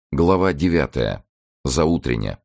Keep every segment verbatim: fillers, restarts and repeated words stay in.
Глава девятая. Заутренне.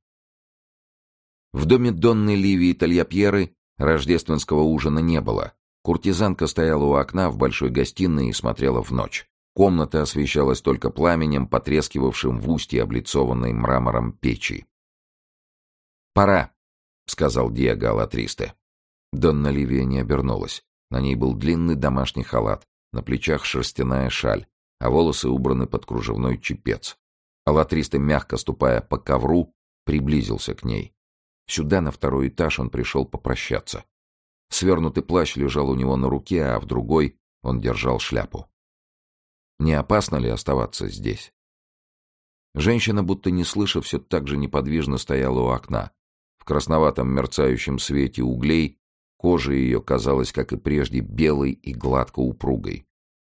В доме Донны Ливии Тальяпьеры рождественского ужина не было. Куртизанка стояла у окна в большой гостиной и смотрела в ночь. Комната освещалась только пламенем, потрескивавшим в устье облицованной мрамором печи. «Пора», — сказал Диего Алатристе. Донна Ливия не обернулась. На ней был длинный домашний халат, на плечах шерстяная шаль, а волосы убраны под кружевной чепец. Алатристе, мягко ступая по ковру, приблизился к ней. Сюда, на второй этаж, он пришел попрощаться. Свернутый плащ лежал у него на руке, а в другой он держал шляпу. Не опасно ли оставаться здесь? Женщина, будто не слыша, все так же неподвижно стояла у окна. В красноватом мерцающем свете углей кожа ее казалась, как и прежде, белой и гладко упругой.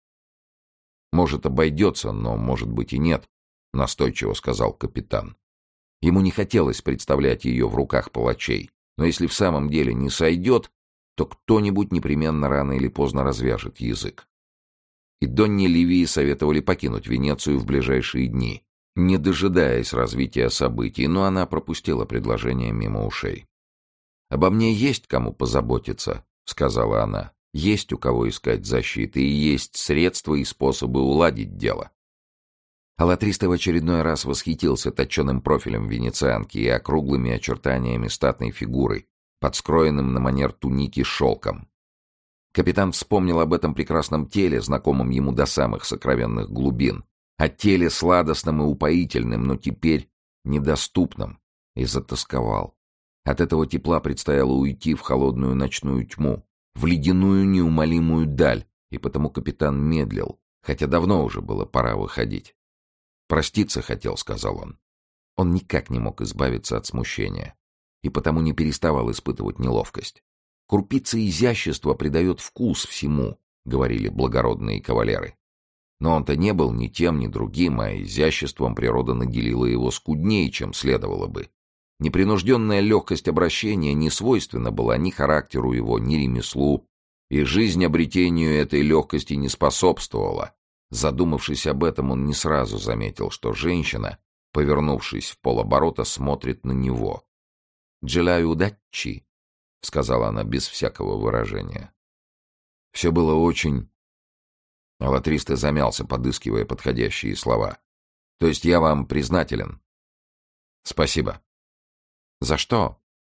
«Может, обойдется, но, может быть, и нет», — настойчиво сказал капитан. Ему не хотелось представлять ее в руках палачей, но если в самом деле не сойдет, то кто-нибудь непременно рано или поздно развяжет язык. И Донне Ливии советовали покинуть Венецию в ближайшие дни, не дожидаясь развития событий, но она пропустила предложение мимо ушей. «Обо мне есть кому позаботиться», — сказала она. «Есть у кого искать защиты, и есть средства и способы уладить дело». Алатристе в очередной раз восхитился точеным профилем венецианки и округлыми очертаниями статной фигуры, под скроенным на манер туники шелком. Капитан вспомнил об этом прекрасном теле, знакомом ему до самых сокровенных глубин, о теле сладостном и упоительным, но теперь недоступном, и затосковал. От этого тепла предстояло уйти в холодную ночную тьму, в ледяную неумолимую даль, и потому капитан медлил, хотя давно уже было пора выходить. «Проститься хотел», — сказал он. Он никак не мог избавиться от смущения, и потому не переставал испытывать неловкость. «Крупица изящества придает вкус всему», — говорили благородные кавалеры. Но он-то не был ни тем, ни другим, а изяществом природа наделила его скуднее, чем следовало бы. Непринужденная легкость обращения не свойственна была ни характеру его, ни ремеслу, и жизнь обретению этой легкости не способствовала. Задумавшись об этом, он не сразу заметил, что женщина, повернувшись в полоборота, смотрит на него. «Джелаю удачи», — сказала она без всякого выражения. Все было очень... Алатристе замялся, подыскивая подходящие слова. «То есть я вам признателен?» «Спасибо». «За что?»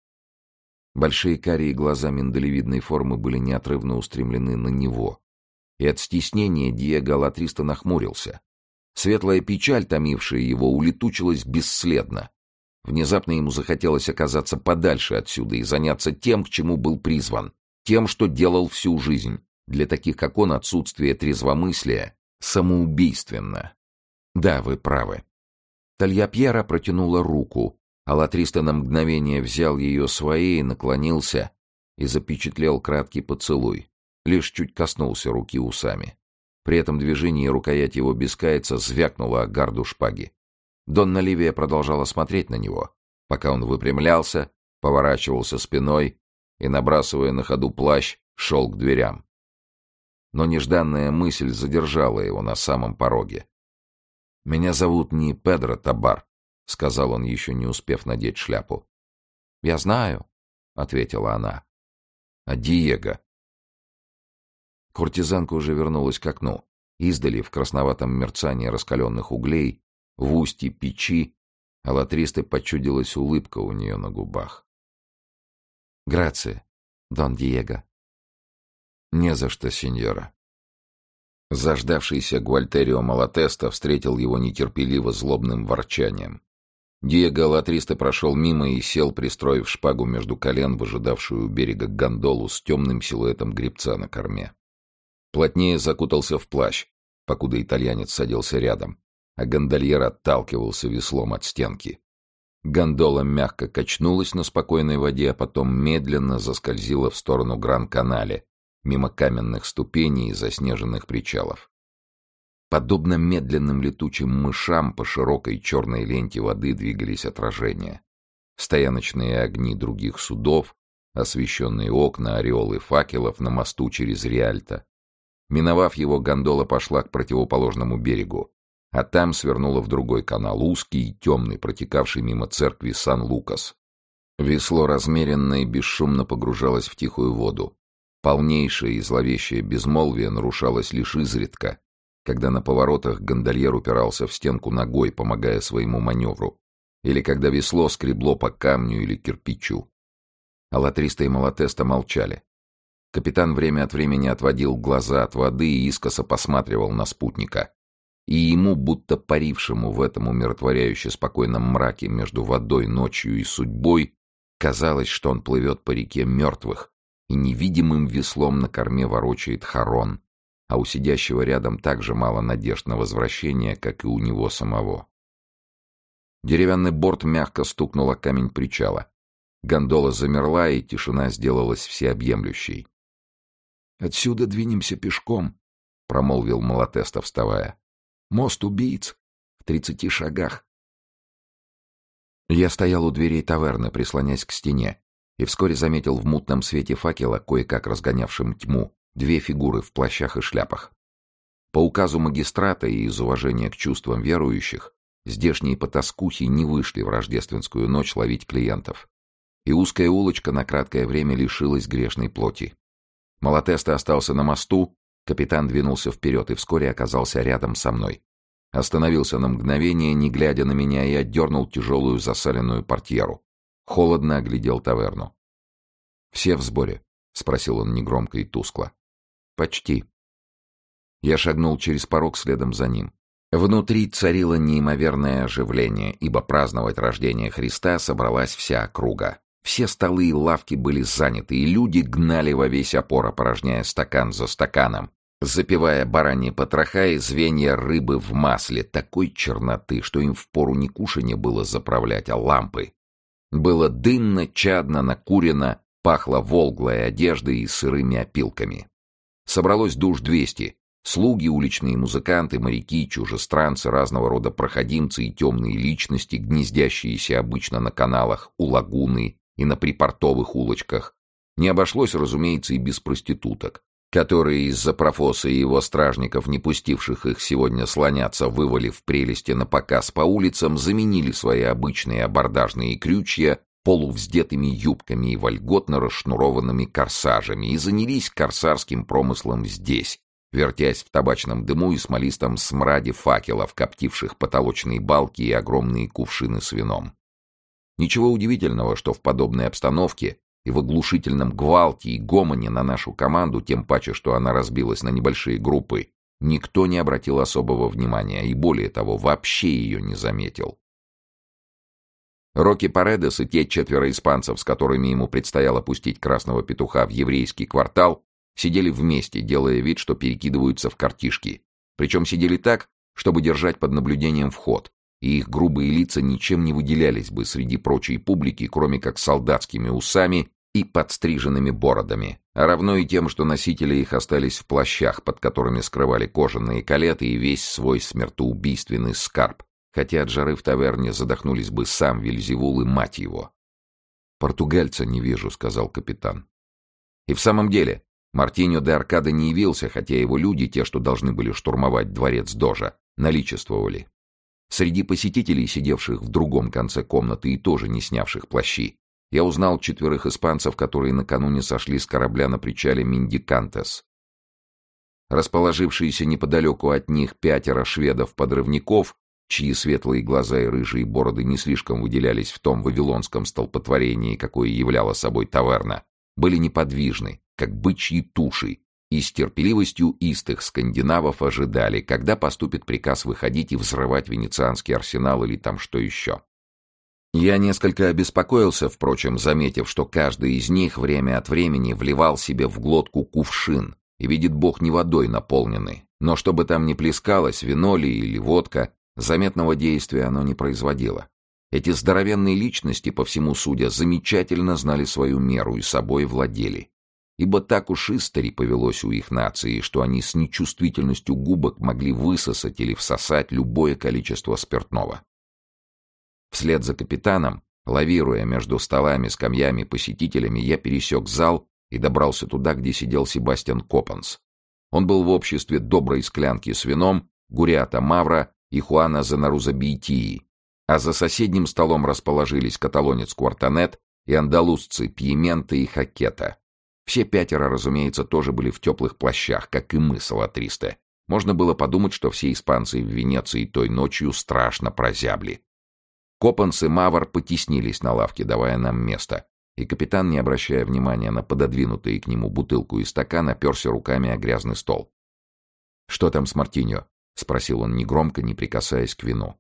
Большие карие глаза миндалевидной формы были неотрывно устремлены на него. И от стеснения Диего Алатристе нахмурился. Светлая печаль, томившая его, улетучилась бесследно. Внезапно ему захотелось оказаться подальше отсюда и заняться тем, к чему был призван, тем, что делал всю жизнь. Для таких, как он, отсутствие трезвомыслия самоубийственно. Да, вы правы. Тальяпьера протянула руку. Алатристе на мгновение взял ее своей, наклонился и запечатлел краткий поцелуй. Лишь чуть коснулся руки усами. При этом движении рукоять его бескаяца звякнула о гарду шпаги. Донна Ливия продолжала смотреть на него, пока он выпрямлялся, поворачивался спиной и, набрасывая на ходу плащ, шел к дверям. Но нежданная мысль задержала его на самом пороге. «Меня зовут не Педро Табар», — сказал он, еще не успев надеть шляпу. «Я знаю», — ответила она. «А Диего?» Куртизанка уже вернулась к окну. Издали, в красноватом мерцании раскаленных углей, в устье печи, Алатристе почудилась улыбка у нее на губах. «Грация, Дон Диего». «Не за что, сеньора». Заждавшийся Гуальтерио Малатеста встретил его нетерпеливо злобным ворчанием. Диего Алатристе прошел мимо и сел, пристроив шпагу между колен в ожидавшую у берега гондолу с темным силуэтом гребца на корме. Плотнее закутался в плащ, покуда итальянец садился рядом, а гондольер отталкивался веслом от стенки. Гондола мягко качнулась на спокойной воде, а потом медленно заскользила в сторону Гран-Канале, мимо каменных ступеней и заснеженных причалов. Подобно медленным летучим мышам по широкой черной ленте воды двигались отражения. Стояночные огни других судов, освещенные окна, ореолы факелов на мосту через Риальто. Миновав его, гондола пошла к противоположному берегу, а там свернула в другой канал, узкий и темный, протекавший мимо церкви Сан-Лукас. Весло размеренно и бесшумно погружалось в тихую воду. Полнейшее и зловещее безмолвие нарушалось лишь изредка, когда на поворотах гондольер упирался в стенку ногой, помогая своему маневру, или когда весло скребло по камню или кирпичу. Алатриста и Малатеста молчали. Капитан время от времени отводил глаза от воды и искоса посматривал на спутника. И ему, будто парившему в этом умиротворяюще спокойном мраке между водой, ночью и судьбой, казалось, что он плывет по реке мертвых и невидимым веслом на корме ворочает Харон, а у сидящего рядом так же мало надежд на возвращение, как и у него самого. Деревянный борт мягко стукнул о камень причала. Гондола замерла, и тишина сделалась всеобъемлющей. «Отсюда двинемся пешком», — промолвил Малатеста, вставая. «Мост убийц в тридцати шагах». Я стоял у дверей таверны, прислонясь к стене, и вскоре заметил в мутном свете факела, кое-как разгонявшем тьму, две фигуры в плащах и шляпах. По указу магистрата и из уважения к чувствам верующих, здешние потаскухи не вышли в рождественскую ночь ловить клиентов. И узкая улочка на краткое время лишилась грешной плоти. Малатеста остался на мосту, капитан двинулся вперед и вскоре оказался рядом со мной. Остановился на мгновение, не глядя на меня, и отдернул тяжелую засаленную портьеру. Холодно оглядел таверну. «Все в сборе?» — спросил он негромко и тускло. «Почти». Я шагнул через порог следом за ним. Внутри царило неимоверное оживление, ибо праздновать рождение Христа собралась вся округа. Все столы и лавки были заняты, и люди гнали во весь опор, опорожняя стакан за стаканом, запивая бараньи потроха и звенья рыбы в масле такой черноты, что им впору не кушанье было заправлять, а лампы. Было дымно, чадно, накурено, пахло волглой одеждой и сырыми опилками. Собралось душ двести. Слуги, уличные музыканты, моряки, чужестранцы, разного рода проходимцы и темные личности, гнездящиеся обычно на каналах, у лагуны и на припортовых улочках. Не обошлось, разумеется, и без проституток, которые из-за Профоса и его стражников, не пустивших их сегодня слоняться, вывалив прелести на показ по улицам, заменили свои обычные абордажные крючья полувздетыми юбками и вольготно расшнурованными корсажами и занялись корсарским промыслом здесь, вертясь в табачном дыму и смолистом смраде факелов, коптивших потолочные балки и огромные кувшины с вином. Ничего удивительного, что в подобной обстановке и в оглушительном гвалте и гомоне на нашу команду, тем паче, что она разбилась на небольшие группы, никто не обратил особого внимания и, более того, вообще ее не заметил. Рокки Паредес и те четверо испанцев, с которыми ему предстояло пустить красного петуха в еврейский квартал, сидели вместе, делая вид, что перекидываются в картишки. Причем сидели так, чтобы держать под наблюдением вход, и их грубые лица ничем не выделялись бы среди прочей публики, кроме как солдатскими усами и подстриженными бородами, а равно и тем, что носители их остались в плащах, под которыми скрывали кожаные калеты и весь свой смертоубийственный скарб, хотя от жары в таверне задохнулись бы сам Вельзевул и мать его. «Португальца не вижу», — сказал капитан. И в самом деле Мартиньо де Аркадо не явился, хотя его люди, те, что должны были штурмовать дворец Дожа, наличествовали. Среди посетителей, сидевших в другом конце комнаты и тоже не снявших плащи, я узнал четверых испанцев, которые накануне сошли с корабля на причале Миндикантес. Расположившиеся неподалеку от них пятеро шведов-подрывников, чьи светлые глаза и рыжие бороды не слишком выделялись в том вавилонском столпотворении, какое являла собой таверна, были неподвижны, как бычьи туши, и с терпеливостью истых скандинавов ожидали, когда поступит приказ выходить и взрывать венецианский арсенал или там что еще. Я несколько обеспокоился, впрочем, заметив, что каждый из них время от времени вливал себе в глотку кувшин, и, видит Бог, не водой наполненный, но чтобы там ни плескалось, вино ли или водка, заметного действия оно не производило. Эти здоровенные личности, по всему судя, замечательно знали свою меру и собой владели. Ибо так уж истори повелось у их нации, что они с нечувствительностью губок могли высосать или всосать любое количество спиртного. Вслед за капитаном, лавируя между столами, скамьями, посетителями, я пересек зал и добрался туда, где сидел Себастьян Копанс. Он был в обществе доброй склянки с вином, Гуриата Мавра и Хуана Занаруза Бейтии, а за соседним столом расположились каталонец Квартанет и андалузцы Пьемента и Хакета. Все пятеро, разумеется, тоже были в теплых плащах, как и мы с Алатристе. Можно было подумать, что все испанцы в Венеции той ночью страшно прозябли. Копанс и Мавр потеснились на лавке, давая нам место, и капитан, не обращая внимания на пододвинутые к нему бутылку и стакан, оперся руками о грязный стол. «Что там с Мартиньо?» — спросил он негромко, не прикасаясь к вину.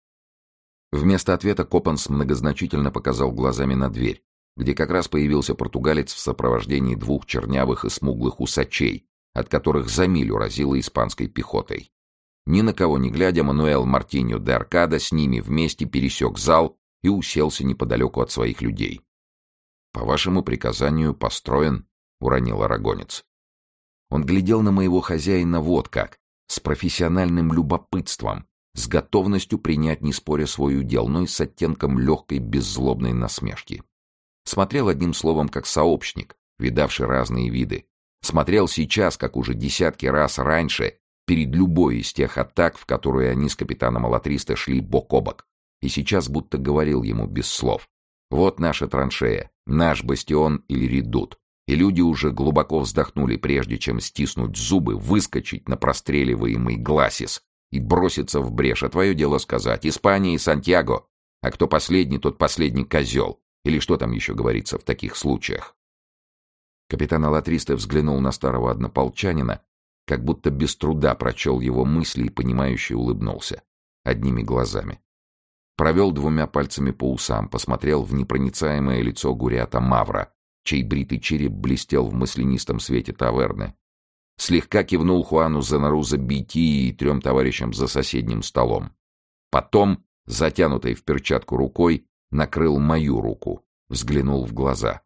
Вместо ответа Копанс многозначительно показал глазами на дверь, где как раз появился португалец в сопровождении двух чернявых и смуглых усачей, от которых за милю разило испанской пехотой. Ни на кого не глядя, Мануэл Мартиньо де Аркадо с ними вместе пересек зал и уселся неподалеку от своих людей. «По вашему приказанию построен», — уронил арагонец. Он глядел на моего хозяина вот как, с профессиональным любопытством, с готовностью принять, не споря, свой удел, но и с оттенком легкой беззлобной насмешки. Смотрел одним словом как сообщник, видавший разные виды. Смотрел сейчас, как уже десятки раз раньше, перед любой из тех атак, в которые они с капитаном Алатристо шли бок о бок. И сейчас будто говорил ему без слов. Вот наша траншея, наш бастион или редут. И люди уже глубоко вздохнули, прежде чем стиснуть зубы, выскочить на простреливаемый гласис и броситься в брешь. А твое дело сказать: Испания и Сантьяго. А кто последний, тот последний козел. Или что там еще говорится в таких случаях? Капитан Алатристо взглянул на старого однополчанина, как будто без труда прочел его мысли и, понимающе улыбнулся. Одними глазами. Провел двумя пальцами по усам, посмотрел в непроницаемое лицо Гуриата Мавра, чей бритый череп блестел в маслянистом свете таверны. Слегка кивнул Хуану Занаруза Бейтии и трем товарищам за соседним столом. Потом, затянутой в перчатку рукой, накрыл мою руку, взглянул в глаза.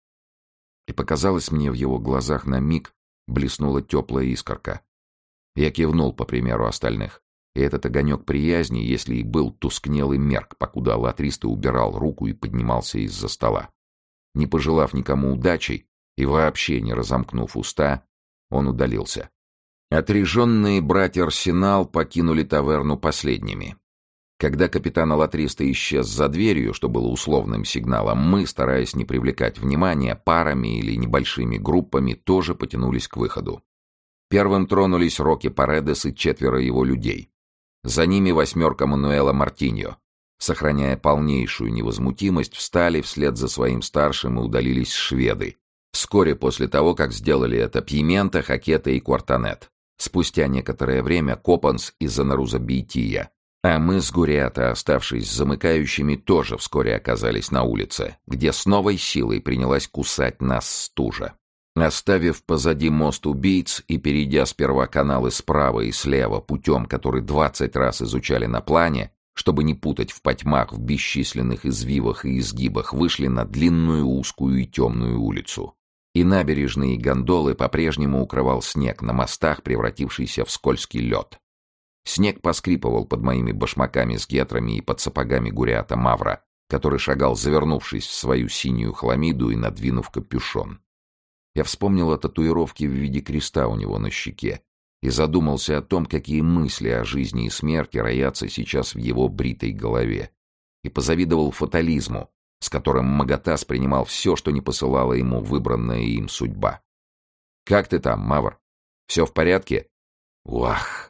И показалось мне, в его глазах на миг блеснула теплая искорка. Я кивнул по примеру остальных, и этот огонек приязни, если и был, тускнел и мерк, покуда Алатристо убирал руку и поднимался из-за стола. Не пожелав никому удачи и вообще не разомкнув уста, он удалился. Отряженные братья Арсенал покинули таверну последними. Когда капитан Алатристо исчез за дверью, что было условным сигналом, мы, стараясь не привлекать внимания, парами или небольшими группами тоже потянулись к выходу. Первым тронулись Роки Паредес и четверо его людей. За ними восьмерка Мануэла Мартиньо. Сохраняя полнейшую невозмутимость, встали вслед за своим старшим и удалились шведы. Вскоре после того, как сделали это Пьемента, Хакета и Квартанет. Спустя некоторое время Копанс и Занаруза Бейтия. А мы с Гуриата, оставшись замыкающими, тоже вскоре оказались на улице, где с новой силой принялась кусать нас стужа. Оставив позади мост убийц и перейдя сперва каналы справа и слева путем, который двадцать раз изучали на плане, чтобы не путать в потьмах, в бесчисленных извивах и изгибах, вышли на длинную, узкую и темную улицу. И набережные и гондолы по-прежнему укрывал снег на мостах, превратившийся в скользкий лед. Снег поскрипывал под моими башмаками с гетрами и под сапогами Гуриата Мавра, который шагал, завернувшись в свою синюю хламиду и надвинув капюшон. Я вспомнил о татуировке в виде креста у него на щеке и задумался о том, какие мысли о жизни и смерти роятся сейчас в его бритой голове, и позавидовал фатализму, с которым Магатас принимал все, что не посылала ему выбранная им судьба. «Как ты там, Мавр? Все в порядке?» «Уах!»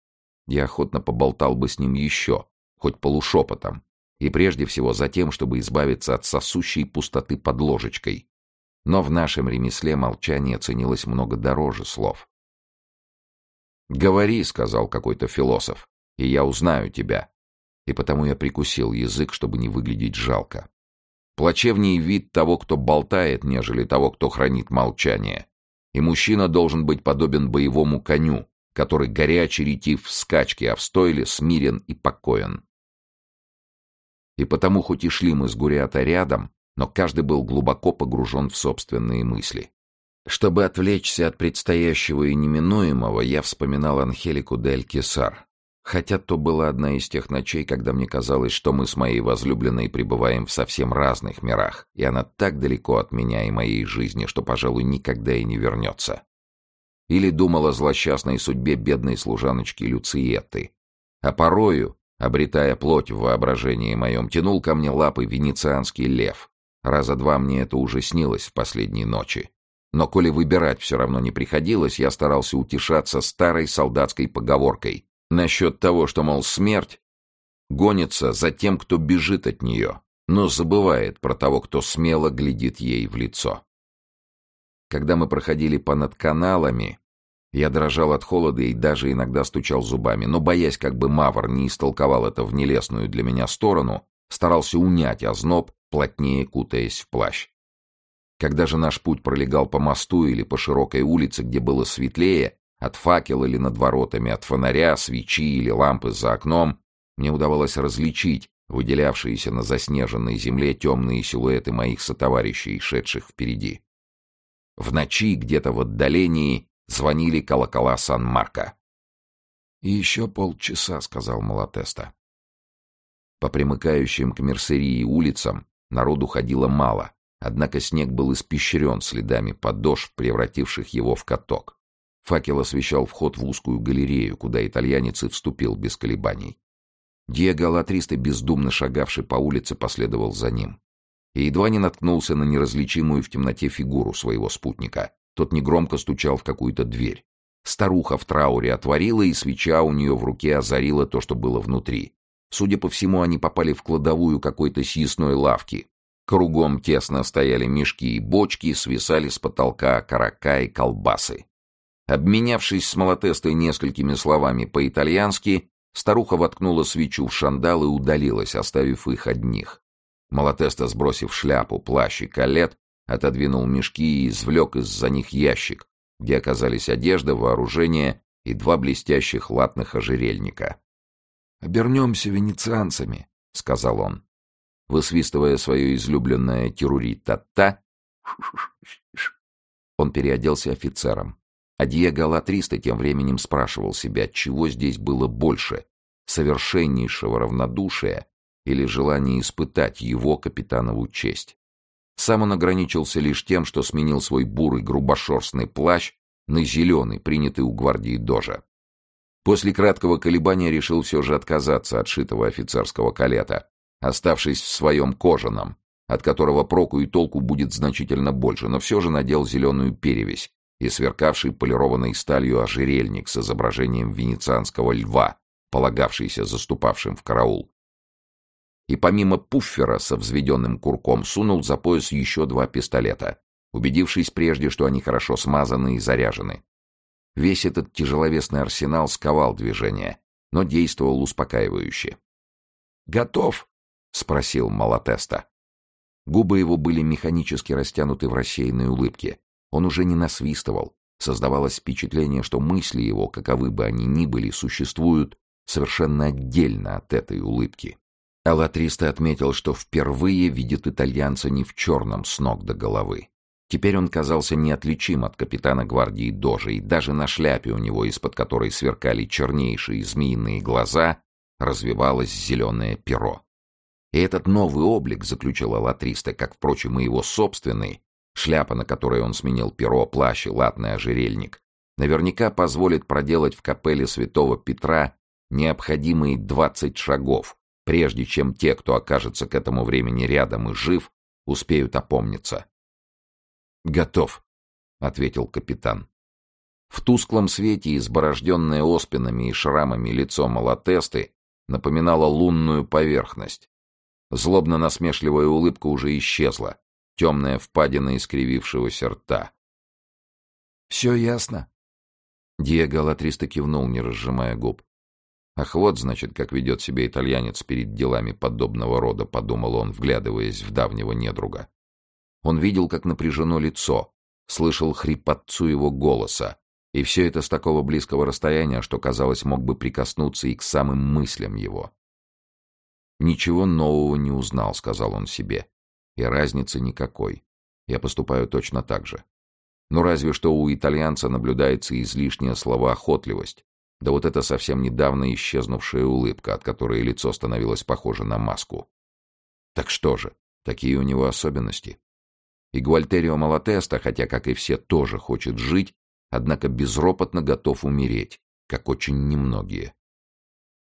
Я охотно поболтал бы с ним еще, хоть полушепотом, и прежде всего за тем, чтобы избавиться от сосущей пустоты под ложечкой. Но в нашем ремесле молчание ценилось много дороже слов. «Говори», — сказал какой-то философ, — «и я узнаю тебя». И потому я прикусил язык, чтобы не выглядеть жалко. Плачевнее вид того, кто болтает, нежели того, кто хранит молчание. И мужчина должен быть подобен боевому коню, который горячий ретив в скачке, а в стойле смирен и покоен. И потому, хоть и шли мы с Гуриата рядом, но каждый был глубоко погружен в собственные мысли. Чтобы отвлечься от предстоящего и неминуемого, я вспоминал Анхелику де Алькесар, хотя то была одна из тех ночей, когда мне казалось, что мы с моей возлюбленной пребываем в совсем разных мирах, и она так далеко от меня и моей жизни, что, пожалуй, никогда и не вернется. Или думал о злосчастной судьбе бедной служаночки Люциетты, А порою, обретая плоть в воображении моем, тянул ко мне лапы венецианский лев. Раза два мне это уже снилось в последние ночи. Но коли выбирать все равно не приходилось, я старался утешаться старой солдатской поговоркой насчет того, что, мол, смерть гонится за тем, кто бежит от нее, но забывает про того, кто смело глядит ей в лицо. Когда мы проходили понад каналами, я дрожал от холода и даже иногда стучал зубами, но, боясь, как бы Мавр не истолковал это в нелестную для меня сторону, старался унять озноб, плотнее кутаясь в плащ. Когда же наш путь пролегал по мосту или по широкой улице, где было светлее, от факела или над воротами, от фонаря, свечи или лампы за окном, мне удавалось различить выделявшиеся на заснеженной земле темные силуэты моих сотоварищей, шедших впереди. В ночи, где-то в отдалении, звонили колокола Сан-Марко. «И еще полчаса», — сказал Малатеста. По примыкающим к Мерсерии улицам народу ходило мало, однако снег был испещрен следами подошв, превративших его в каток. Факел освещал вход в узкую галерею, куда итальянец и вступил без колебаний. Диего Алатристо, бездумно шагавший по улице, последовал за ним. И едва не наткнулся на неразличимую в темноте фигуру своего спутника. Тот негромко стучал в какую-то дверь. Старуха в трауре отворила, и свеча у нее в руке озарила то, что было внутри. Судя по всему, они попали в кладовую какой-то съестной лавки. Кругом тесно стояли мешки и бочки, свисали с потолка окорока и колбасы. Обменявшись с Малатестой несколькими словами по-итальянски, старуха воткнула свечу в шандал и удалилась, оставив их одних. Малатеста, сбросив шляпу, плащ и калет, отодвинул мешки и извлек из-за них ящик, где оказались одежда, вооружение и два блестящих латных ожерельника. «Обернемся венецианцами», — сказал он. Высвистывая свое излюбленное тирури-та-та, он переоделся офицером. А Диего Алатристо тем временем спрашивал себя, чего здесь было больше — совершеннейшего равнодушия или желания испытать его капитанову честь. Сам он ограничился лишь тем, что сменил свой бурый грубошерстный плащ на зеленый, принятый у гвардии Дожа. После краткого колебания решил все же отказаться от шитого офицерского калета, оставшись в своем кожаном, от которого проку и толку будет значительно больше, но все же надел зеленую перевесь и сверкавший полированной сталью ожерельник с изображением венецианского льва, полагавшийся заступавшим в караул. И помимо пуффера со взведенным курком сунул за пояс еще два пистолета, убедившись прежде, что они хорошо смазаны и заряжены. Весь этот тяжеловесный арсенал сковал движение, но действовал успокаивающе. «Готов?» — спросил Малатеста. Губы его были механически растянуты в рассеянной улыбке. Он уже не насвистывал. Создавалось впечатление, что мысли его, каковы бы они ни были, существуют совершенно отдельно от этой улыбки. Алатристо отметил, что впервые видит итальянца не в черном с ног до головы. Теперь он казался неотличим от капитана гвардии Дожа, и даже на шляпе у него, из-под которой сверкали чернейшие змеиные глаза, развивалось зеленое перо. И этот новый облик, заключил Алатристо, как, впрочем, и его собственный, шляпа, на которой он сменил перо, плащ и латный ожерельник, наверняка позволит проделать в капелле святого Петра необходимые двадцать шагов, прежде чем те, кто окажется к этому времени рядом и жив, успеют опомниться. «Готов», — ответил капитан. В тусклом свете, изборожденное оспинами и шрамами лицо Малатесты напоминало лунную поверхность. Злобно-насмешливая улыбка уже исчезла, темная впадина искривившегося рта. «Все ясно?» Диего Алатристо кивнул, не разжимая губ. «Ах, вот, значит, как ведет себя итальянец перед делами подобного рода», — подумал он, вглядываясь в давнего недруга. Он видел, как напряжено лицо, слышал хрипотцу его голоса, и все это с такого близкого расстояния, что, казалось, мог бы прикоснуться и к самым мыслям его. «Ничего нового не узнал», — сказал он себе, — «и разницы никакой. Я поступаю точно так же. Ну, разве что у итальянца наблюдается излишняя словоохотливость, да вот эта совсем недавно исчезнувшая улыбка, от которой лицо становилось похоже на маску. Так что же, такие у него особенности. И Гуальтерио Малатеста, хотя, как и все, тоже хочет жить, однако безропотно готов умереть, как очень немногие.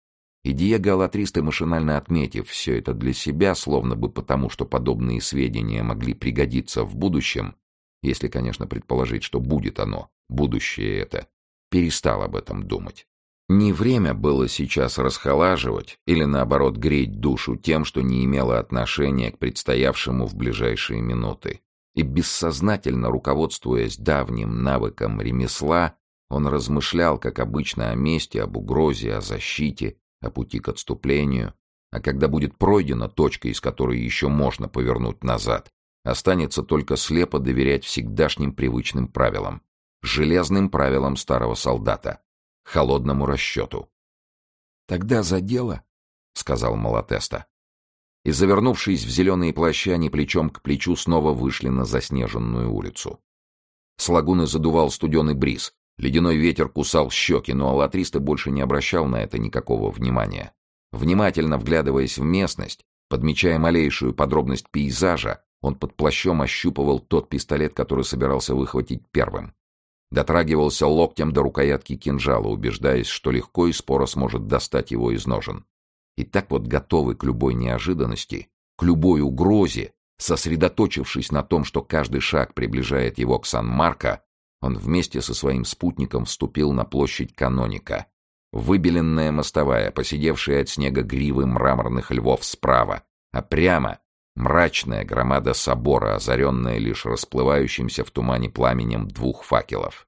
И Диего Алатристе, машинально отметив все это для себя, словно бы потому, что подобные сведения могли пригодиться в будущем, если, конечно, предположить, что будет оно, будущее это, перестал об этом думать. Не время было сейчас расхолаживать или, наоборот, греть душу тем, что не имело отношения к предстоявшему в ближайшие минуты. И бессознательно, руководствуясь давним навыком ремесла, он размышлял, как обычно, о мести, об угрозе, о защите, о пути к отступлению. А когда будет пройдена точка, из которой еще можно повернуть назад, останется только слепо доверять всегдашним привычным правилам, железным правилам старого солдата, холодному расчету. «Тогда за дело», — сказал Малатеста. И, завернувшись в зеленые плащи, они плечом к плечу снова вышли на заснеженную улицу. С лагуны задувал студеный бриз, ледяной ветер кусал щеки, но Алатристе больше не обращал на это никакого внимания. Внимательно вглядываясь в местность, подмечая малейшую подробность пейзажа, он под плащом ощупывал тот пистолет, который собирался выхватить первым. Дотрагивался локтем до рукоятки кинжала, убеждаясь, что легко и споро сможет достать его из ножен. И так вот, готовый к любой неожиданности, к любой угрозе, сосредоточившись на том, что каждый шаг приближает его к Сан-Марко, он вместе со своим спутником вступил на площадь Каноника. Выбеленная мостовая, поседевшая от снега гривы мраморных львов справа, а прямо мрачная громада собора, озаренная лишь расплывающимся в тумане пламенем двух факелов.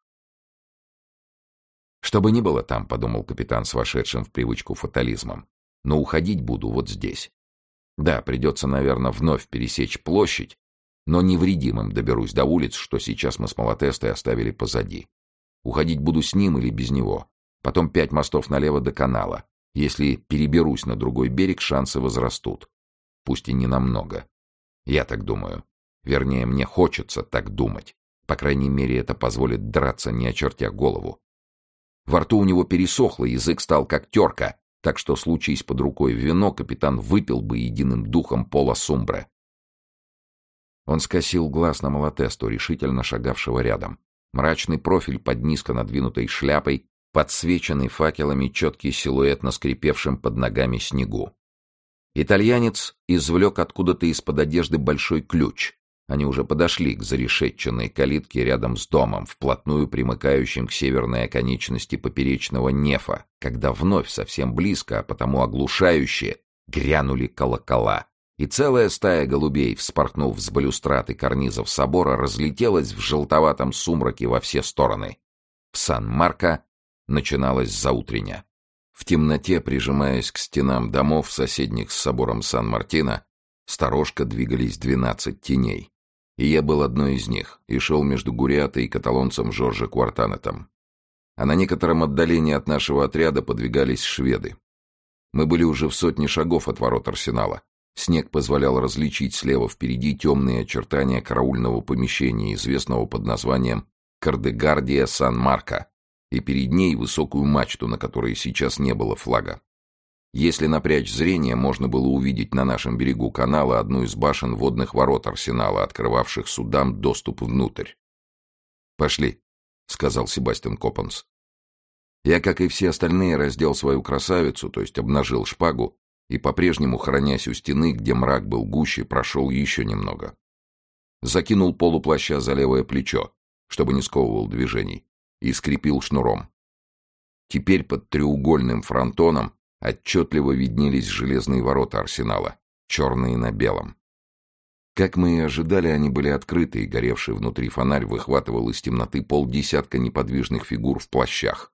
«Что бы ни было там», — подумал капитан с вошедшим в привычку фатализмом, «но уходить буду вот здесь. Да, придется, наверное, вновь пересечь площадь, но невредимым доберусь до улиц, что сейчас мы с Малатестой оставили позади. Уходить буду с ним или без него. Потом пять мостов налево до канала. Если переберусь на другой берег, шансы возрастут. Пусть и не намного. Я так думаю. Вернее, мне хочется так думать. По крайней мере, это позволит драться, не очертя голову. Во рту у него пересохло, язык стал как терка, так что, случись под рукой вино, капитан выпил бы единым духом пола Сумбре. Он скосил глаз на Малатесту, решительно шагавшего рядом. Мрачный профиль под низко надвинутой шляпой, подсвеченный факелами, четкий силуэт на скрипевшем под ногами снегу. Итальянец извлек откуда-то из-под одежды большой ключ. Они уже подошли к зарешетченной калитке рядом с домом, вплотную примыкающим к северной оконечности поперечного нефа, когда вновь совсем близко, а потому оглушающе, грянули колокола. И целая стая голубей, вспорхнув с балюстрад и карнизов собора, разлетелась в желтоватом сумраке во все стороны. В Сан-Марко начиналась заутрення. В темноте, прижимаясь к стенам домов, соседних с собором Сан-Мартино, сторожко двигались двенадцать теней. И я был одной из них, и шел между Гуриатой и каталонцем Жорже Квартанетом. А на некотором отдалении от нашего отряда подвигались шведы. Мы были уже в сотне шагов от ворот арсенала. Снег позволял различить слева впереди темные очертания караульного помещения, известного под названием «Кардегардия Сан-Марко», и перед ней высокую мачту, на которой сейчас не было флага. Если напрячь зрение, можно было увидеть на нашем берегу канала одну из башен водных ворот арсенала, открывавших судам доступ внутрь. «Пошли», — сказал Себастьян Копанс. Я, как и все остальные, раздел свою красавицу, то есть обнажил шпагу, и, по-прежнему хранясь у стены, где мрак был гуще, прошел еще немного. Закинул полуплаща за левое плечо, чтобы не сковывал движений, и скрепил шнуром. Теперь под треугольным фронтоном отчетливо виднелись железные ворота арсенала, черные на белом. Как мы и ожидали, они были открыты, и горевший внутри фонарь выхватывал из темноты полдесятка неподвижных фигур в плащах.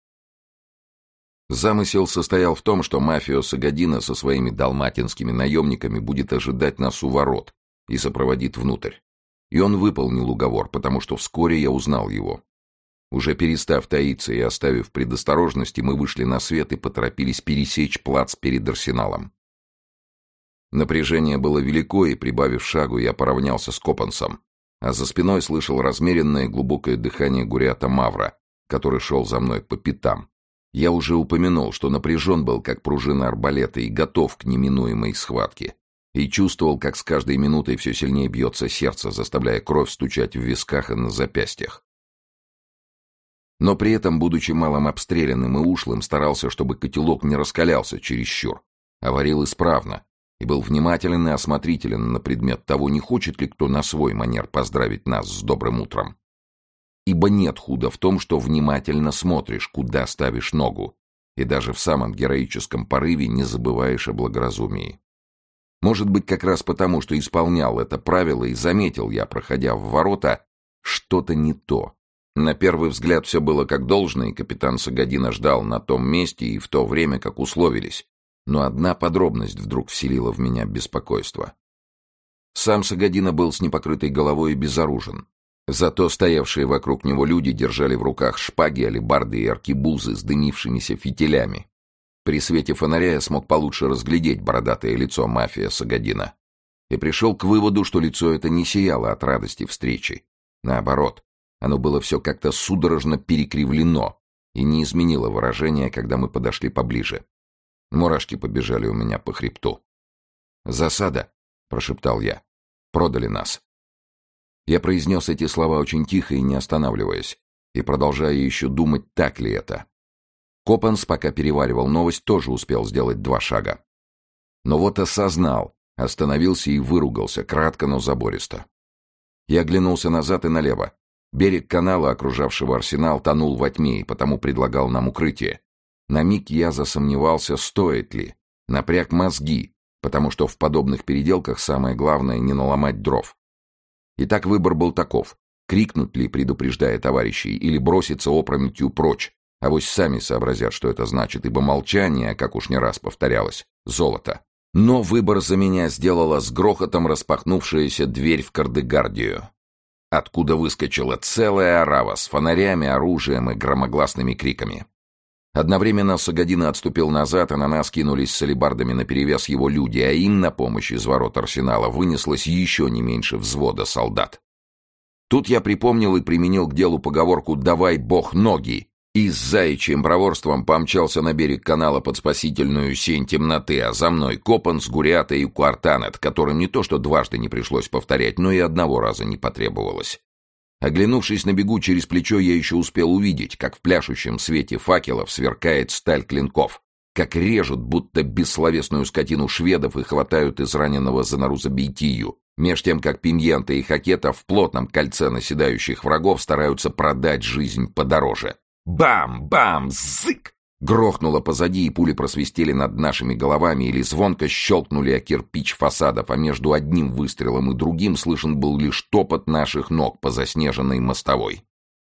Замысел состоял в том, что мафио Сагадино со своими далматинскими наемниками будет ожидать нас у ворот и сопроводит внутрь. И он выполнил уговор, потому что вскоре я узнал его. Уже перестав таиться и оставив предосторожности, мы вышли на свет и поторопились пересечь плац перед арсеналом. Напряжение было велико, и, прибавив шагу, я поравнялся с Копансом, а за спиной слышал размеренное глубокое дыхание Гуриата Мавра, который шел за мной по пятам. Я уже упомянул, что напряжен был, как пружина арбалета, и готов к неминуемой схватке, и чувствовал, как с каждой минутой все сильнее бьется сердце, заставляя кровь стучать в висках и на запястьях. Но при этом, будучи малым обстрелянным и ушлым, старался, чтобы котелок не раскалялся чересчур, а варил исправно, и был внимателен и осмотрителен на предмет того, не хочет ли кто на свой манер поздравить нас с добрым утром. Ибо нет худа в том, что внимательно смотришь, куда ставишь ногу, и даже в самом героическом порыве не забываешь о благоразумии. Может быть, как раз потому, что исполнял это правило, и заметил я, проходя в ворота, что-то не то. На первый взгляд все было как должно, и капитан Сагадина ждал на том месте и в то время, как условились. Но одна подробность вдруг вселила в меня беспокойство. Сам Сагадина был с непокрытой головой и безоружен. Зато стоявшие вокруг него люди держали в руках шпаги, алебарды и аркебузы с дымившимися фитилями. При свете фонаря я смог получше разглядеть бородатое лицо мафия Сагадина. И пришел к выводу, что лицо это не сияло от радости встречи. Наоборот, оно было все как-то судорожно перекривлено и не изменило выражение, когда мы подошли поближе. Мурашки побежали у меня по хребту. «Засада», — прошептал я. «Продали нас». Я произнес эти слова очень тихо и не останавливаясь, и продолжая еще думать, так ли это. Копанс, пока переваривал новость, тоже успел сделать два шага. Но вот осознал, остановился и выругался, кратко, но забористо. Я оглянулся назад и налево. Берег канала, окружавшего арсенал, тонул во тьме и потому предлагал нам укрытие. На миг я засомневался, стоит ли. Напряг мозги, потому что в подобных переделках самое главное — не наломать дров. Итак, выбор был таков: крикнуть ли, предупреждая товарищей, или броситься опрометью прочь, авось сами сообразят, что это значит, ибо молчание, как уж не раз повторялось, золото. Но выбор за меня сделала с грохотом распахнувшаяся дверь в Кардегардию, откуда выскочила целая орава с фонарями, оружием и громогласными криками. Одновременно Сагадина отступил назад, и на нас кинулись с алебардами наперевес его люди, а им на помощь из ворот арсенала вынеслось еще не меньше взвода солдат. Тут я припомнил и применил к делу поговорку «давай, бог, ноги», и с заячьим проворством помчался на берег канала под спасительную сень темноты, а за мной Копанс, Гуриата и Куартанет, которым не то что дважды не пришлось повторять, но и одного раза не потребовалось. Оглянувшись на бегу через плечо, я еще успел увидеть, как в пляшущем свете факелов сверкает сталь клинков, как режут, будто бессловесную скотину шведов, и хватают израненного за нору Забейтию, меж тем, как Пимьента и Хакета в плотном кольце наседающих врагов стараются продать жизнь подороже. Бам! Бам! Зык! Грохнуло позади, и пули просвистели над нашими головами или звонко щелкнули о кирпич фасадов, а между одним выстрелом и другим слышен был лишь топот наших ног по заснеженной мостовой.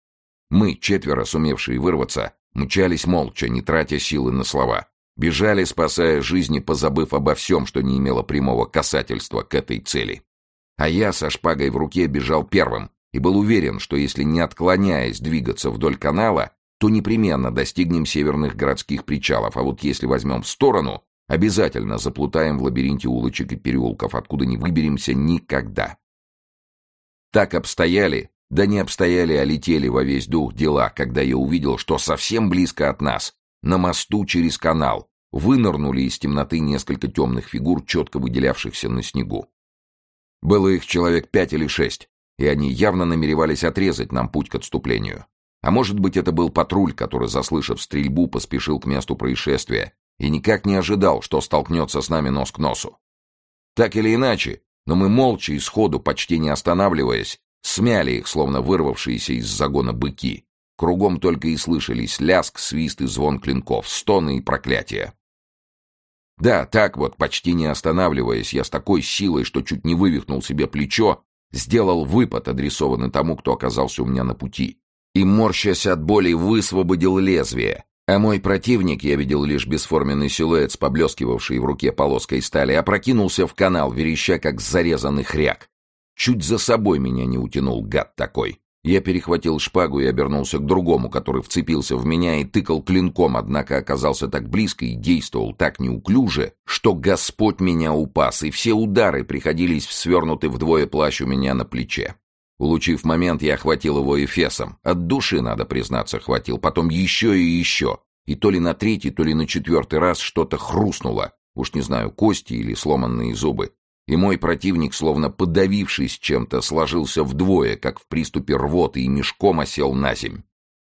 Мы, четверо, сумевшие вырваться, мчались молча, не тратя силы на слова. Бежали, спасая жизни, позабыв обо всем, что не имело прямого касательства к этой цели. А я со шпагой в руке бежал первым и был уверен, что если не отклоняясь двигаться вдоль канала, то непременно достигнем северных городских причалов, а вот если возьмем в сторону, обязательно заплутаем в лабиринте улочек и переулков, откуда не выберемся никогда. Так обстояли, да не обстояли, а летели во весь дух дела, когда я увидел, что совсем близко от нас, на мосту через канал, вынырнули из темноты несколько темных фигур, четко выделявшихся на снегу. Было их человек пять или шесть, и они явно намеревались отрезать нам путь к отступлению. А может быть, это был патруль, который, заслышав стрельбу, поспешил к месту происшествия и никак не ожидал, что столкнется с нами нос к носу. Так или иначе, но мы молча и сходу, почти не останавливаясь, смяли их, словно вырвавшиеся из загона быки. Кругом только и слышались ляск, свист и звон клинков, стоны и проклятия. Да, так вот, почти не останавливаясь, я с такой силой, что чуть не вывихнул себе плечо, сделал выпад, адресованный тому, кто оказался у меня на пути. И, морщась от боли, высвободил лезвие. А мой противник, я видел лишь бесформенный силуэт, с поблескивавшей в руке полоской стали, опрокинулся в канал, вереща, как зарезанный хряк. Чуть за собой меня не утянул, гад такой. Я перехватил шпагу и обернулся к другому, который вцепился в меня и тыкал клинком, однако оказался так близко и действовал так неуклюже, что Господь меня упас, и все удары приходились в свернутый вдвое плащ у меня на плече. Улучив момент, я хватил его эфесом. От души, надо признаться, хватил. Потом еще и еще. И то ли на третий, то ли на четвертый раз что-то хрустнуло. Уж не знаю, кости или сломанные зубы. И мой противник, словно подавившись чем-то, сложился вдвое, как в приступе рвоты, и мешком осел на земь.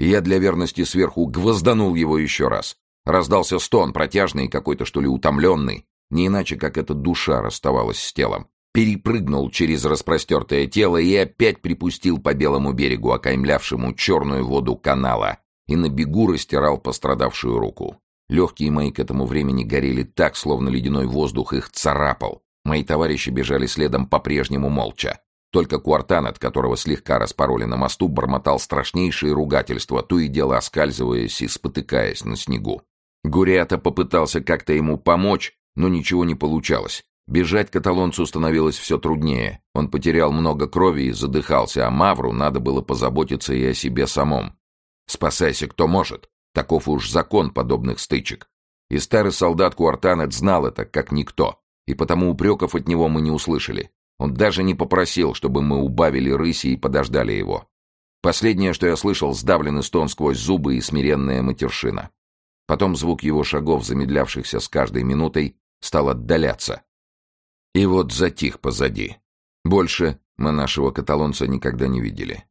и я для верности сверху гвозданул его еще раз. Раздался стон, протяжный, какой-то что ли утомленный, не иначе как эта душа расставалась с телом. Перепрыгнул через распростертое тело и опять припустил по белому берегу, окаймлявшему черную воду канала, и на бегу растирал пострадавшую руку. Легкие мои к этому времени горели так, словно ледяной воздух их царапал. Мои товарищи бежали следом по-прежнему молча. Только Куартан, от которого слегка распороли на мосту, бормотал страшнейшие ругательства, то и дело оскальзываясь и спотыкаясь на снегу. Гурриата попытался как-то ему помочь, но ничего не получалось. Бежать каталонцу становилось все труднее. Он потерял много крови и задыхался, а Мавру надо было позаботиться и о себе самом. Спасайся, кто может. Таков уж закон подобных стычек. И старый солдат Куартанет знал это, как никто, и потому упреков от него мы не услышали. Он даже не попросил, чтобы мы убавили рыси и подождали его. Последнее, что я слышал, сдавленный стон сквозь зубы и смиренная матершина. Потом звук его шагов, замедлявшихся с каждой минутой, стал отдаляться. И вот затих позади. Больше мы нашего каталонца никогда не видели.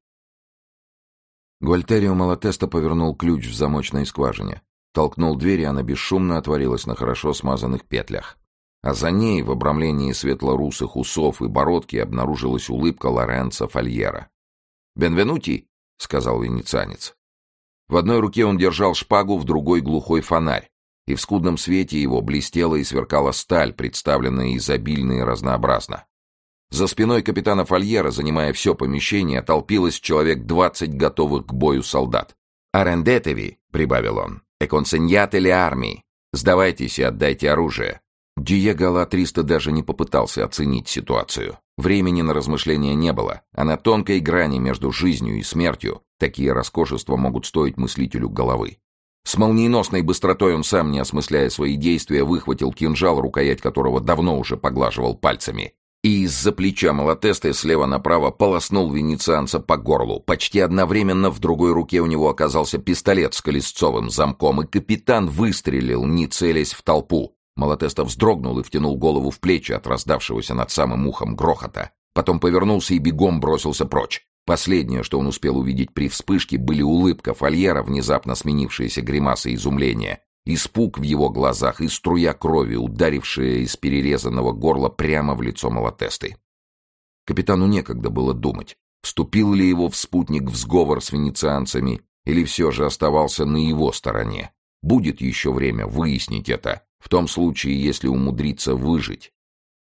Гуальтерио Малатеста повернул ключ в замочной скважине. Толкнул дверь, и она бесшумно отворилась на хорошо смазанных петлях. А за ней, в обрамлении светло-русых усов и бородки, обнаружилась улыбка Лоренцо Фальера. «Бенвенути», — сказал венецианец. В одной руке он держал шпагу, в другой — глухой фонарь, и в скудном свете его блестела и сверкала сталь, представленная изобильно и разнообразно. За спиной капитана Фальера, занимая все помещение, толпилось человек двадцать готовых к бою солдат. «Арендетеви», — прибавил он, — «e consegnate le armi». «Сдавайтесь и отдайте оружие». Диего Ла-триста даже не попытался оценить ситуацию. Времени на размышления не было, а на тонкой грани между жизнью и смертью такие роскошества могут стоить мыслителю головы. С молниеносной быстротой он сам, не осмысляя свои действия, выхватил кинжал, рукоять которого давно уже поглаживал пальцами, и из-за плеча Малатесты слева направо полоснул венецианца по горлу. Почти одновременно в другой руке у него оказался пистолет с колесцовым замком, и капитан выстрелил, не целясь в толпу. Малатеста вздрогнул и втянул голову в плечи от раздавшегося над самым ухом грохота. Потом повернулся и бегом бросился прочь. Последнее, что он успел увидеть при вспышке, были улыбка Фальера, внезапно сменившаяся гримасой изумления, испуг в его глазах и струя крови, ударившая из перерезанного горла прямо в лицо Малатесты. Капитану некогда было думать, вступил ли его в спутник в сговор с венецианцами или все же оставался на его стороне. Будет еще время выяснить это, в том случае, если умудрится выжить.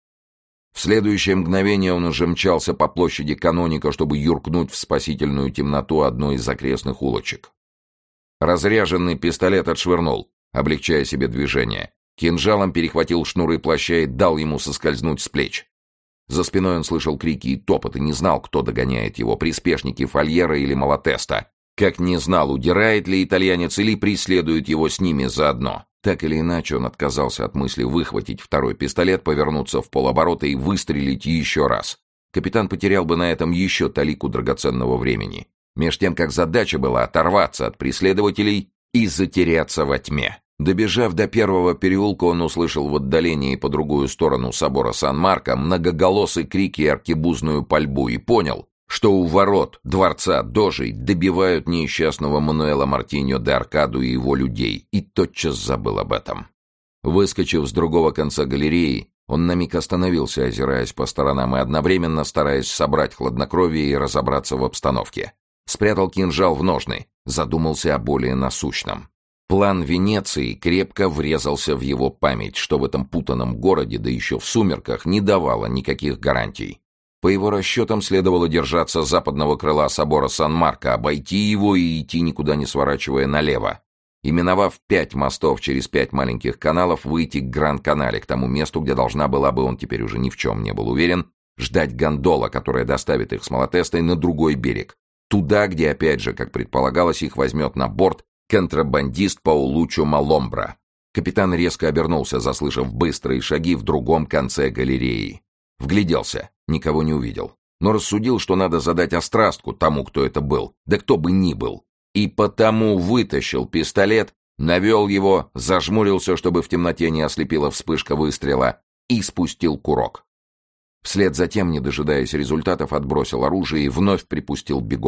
В следующее мгновение он уже мчался по площади Каноника, чтобы юркнуть в спасительную темноту одной из окрестных улочек. Разряженный пистолет отшвырнул, облегчая себе движение. Кинжалом перехватил шнуры плаща и дал ему соскользнуть с плеч. За спиной он слышал крики и топот и не знал, кто догоняет его, приспешники Фальера или Малатеста. Как не знал, удирает ли итальянец или преследует его с ними заодно. Так или иначе, он отказался от мысли выхватить второй пистолет, повернуться в полоборота и выстрелить еще раз. Капитан потерял бы на этом еще талику драгоценного времени. Меж тем, как задача была оторваться от преследователей и затеряться во тьме. Добежав до первого переулка, он услышал в отдалении по другую сторону собора Сан-Марко многоголосый крик и аркебузную пальбу и понял, что у ворот дворца Дожей добивают несчастного Мануэла Мартиньо де Аркаду и его людей, и тотчас забыл об этом. Выскочив с другого конца галереи, он на миг остановился, озираясь по сторонам и одновременно стараясь собрать хладнокровие и разобраться в обстановке. Спрятал кинжал в ножны, задумался о более насущном. План Венеции крепко врезался в его память, что в этом путанном городе, да еще в сумерках, не давало никаких гарантий. По его расчетам следовало держаться западного крыла собора Сан-Марко, обойти его и идти, никуда не сворачивая, налево. И миновав пять мостов через пять маленьких каналов, выйти к Гран-канале, к тому месту, где должна была бы, он теперь уже ни в чем не был уверен, ждать гондола, которая доставит их с Малатестой на другой берег. Туда, где, опять же, как предполагалось, их возьмет на борт контрабандист Паулуччо Маломбра. Капитан резко обернулся, заслышав быстрые шаги в другом конце галереи. Вгляделся, никого не увидел, но рассудил, что надо задать острастку тому, кто это был, да кто бы ни был. И потому вытащил пистолет, навел его, зажмурился, чтобы в темноте не ослепила вспышка выстрела, и спустил курок. Вслед за тем, не дожидаясь результатов, отбросил оружие и вновь припустил бегом.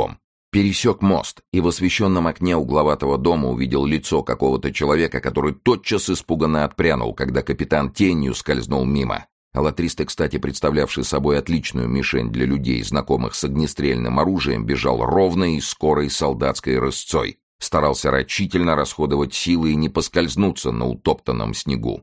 Пересек мост и в освещенном окне угловатого дома увидел лицо какого-то человека, который тотчас испуганно отпрянул, когда капитан тенью скользнул мимо. Алатристо, кстати, представлявший собой отличную мишень для людей, знакомых с огнестрельным оружием, бежал ровной и скорой солдатской рысцой, старался рачительно расходовать силы и не поскользнуться на утоптанном снегу.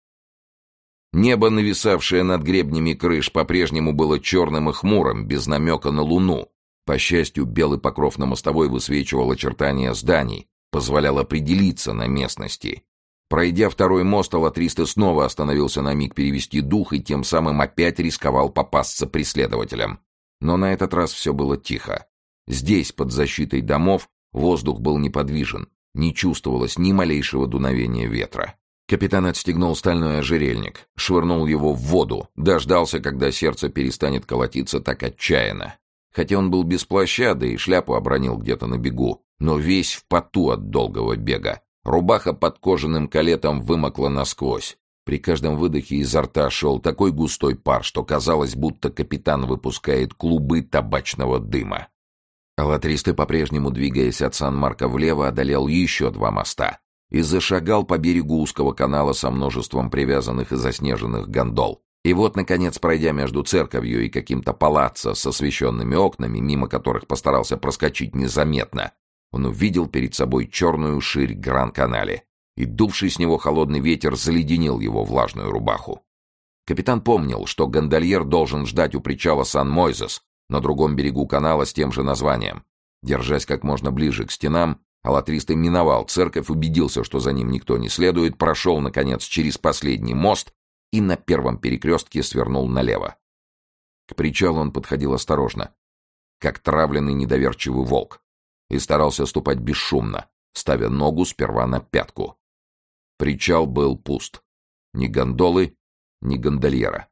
Небо, нависавшее над гребнями крыш, по-прежнему было черным и хмурым, без намека на луну. По счастью, белый покров на мостовой высвечивал очертания зданий, позволял определиться на местности. Пройдя второй мост, Алатристо снова остановился на миг перевести дух и тем самым опять рисковал попасться преследователям. Но на этот раз все было тихо. Здесь, под защитой домов, воздух был неподвижен, не чувствовалось ни малейшего дуновения ветра. Капитан отстегнул стальной ожерельник, швырнул его в воду, дождался, когда сердце перестанет колотиться так отчаянно. Хотя он был без плаща, да и шляпу обронил где-то на бегу, но весь в поту от долгого бега. Рубаха под кожаным калетом вымокла насквозь. При каждом выдохе изо рта шел такой густой пар, что казалось, будто капитан выпускает клубы табачного дыма. Алатристо, по-прежнему двигаясь от Сан-Марко влево, одолел еще два моста и зашагал по берегу узкого канала со множеством привязанных и заснеженных гондол. И вот, наконец, пройдя между церковью и каким-то палаццо с освещенными окнами, мимо которых постарался проскочить незаметно, он увидел перед собой черную ширь Гран-Канале, и дувший с него холодный ветер заледенил его влажную рубаху. Капитан помнил, что гондольер должен ждать у причала Сан-Мойзес, на другом берегу канала с тем же названием. Держась как можно ближе к стенам, Алатристо миновал церковь, убедился, что за ним никто не следует, прошел, наконец, через последний мост и на первом перекрестке свернул налево. К причалу он подходил осторожно, как травленный недоверчивый волк, и старался ступать бесшумно, ставя ногу сперва на пятку. Причал был пуст. Ни гондолы, ни гондольера.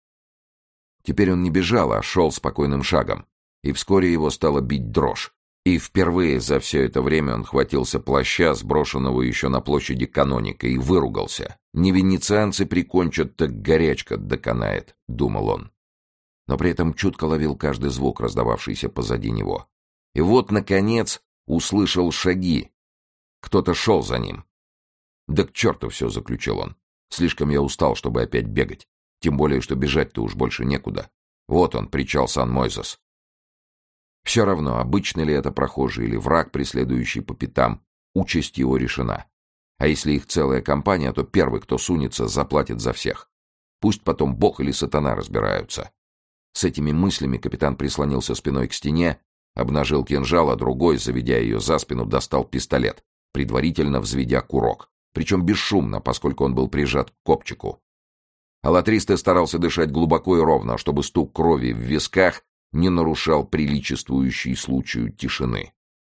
Теперь он не бежал, а шел спокойным шагом, и вскоре его стало бить дрожь. И впервые за все это время он хватился плаща, сброшенного еще на площади Каноника, и выругался. «Не венецианцы прикончат, так горячка доконает», — думал он. Но при этом чутко ловил каждый звук, раздававшийся позади него. И вот, наконец, услышал шаги. Кто-то шел за ним. «Да к черту все», — заключил он. «Слишком я устал, чтобы опять бегать. Тем более, что бежать-то уж больше некуда. Вот он, причал Сан-Мойзес». Все равно, обычный ли это прохожий или враг, преследующий по пятам, участь его решена. А если их целая компания, то первый, кто сунется, заплатит за всех. Пусть потом Бог или сатана разбираются. С этими мыслями капитан прислонился спиной к стене, обнажил кинжал, а другой, заведя ее за спину, достал пистолет, предварительно взведя курок, причем бесшумно, поскольку он был прижат к копчику. Алатристо старался дышать глубоко и ровно, чтобы стук крови в висках не нарушал приличествующей случаю тишины.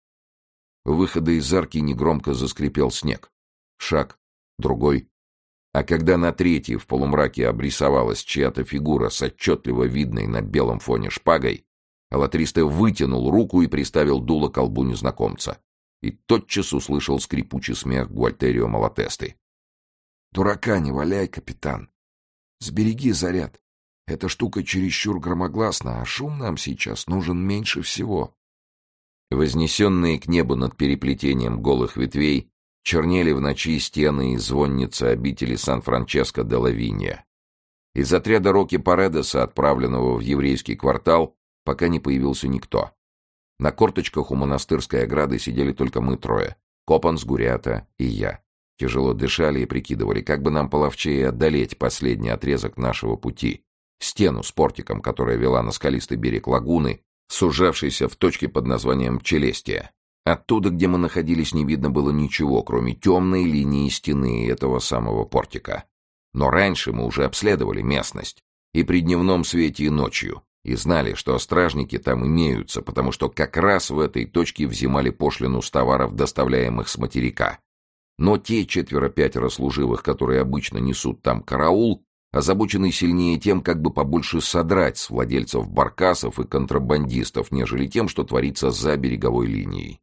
У выхода из арки негромко заскрипел снег. Шаг, другой. А когда на третий в полумраке обрисовалась чья-то фигура с отчетливо видной на белом фоне шпагой, Алатристо вытянул руку и приставил дуло к колбу незнакомца. И тотчас услышал скрипучий смех Гуальтерио Малатесты. «Дурака не валяй, капитан. Сбереги заряд. Эта штука чересчур громогласна, а шум нам сейчас нужен меньше всего». Вознесенные к небу над переплетением голых ветвей чернели в ночи стены и звонницы обители Сан-Франческо де Лавинья. Из отряда Рокки Паредеса, отправленного в еврейский квартал, пока не появился никто. На корточках у монастырской ограды сидели только мы трое — Копанс, Гурята и я. Тяжело дышали и прикидывали, как бы нам половчее одолеть последний отрезок нашего пути. Стену с портиком, которая вела на скалистый берег лагуны, сужавшейся в точке под названием Челестия. Оттуда, где мы находились, не видно было ничего, кроме темной линии стены этого самого портика. Но раньше мы уже обследовали местность, и при дневном свете, и ночью, и знали, что стражники там имеются, потому что как раз в этой точке взимали пошлину с товаров, доставляемых с материка. Но те четверо-пятеро служивых, которые обычно несут там караул, озабочены сильнее тем, как бы побольше содрать с владельцев баркасов и контрабандистов, нежели тем, что творится за береговой линией.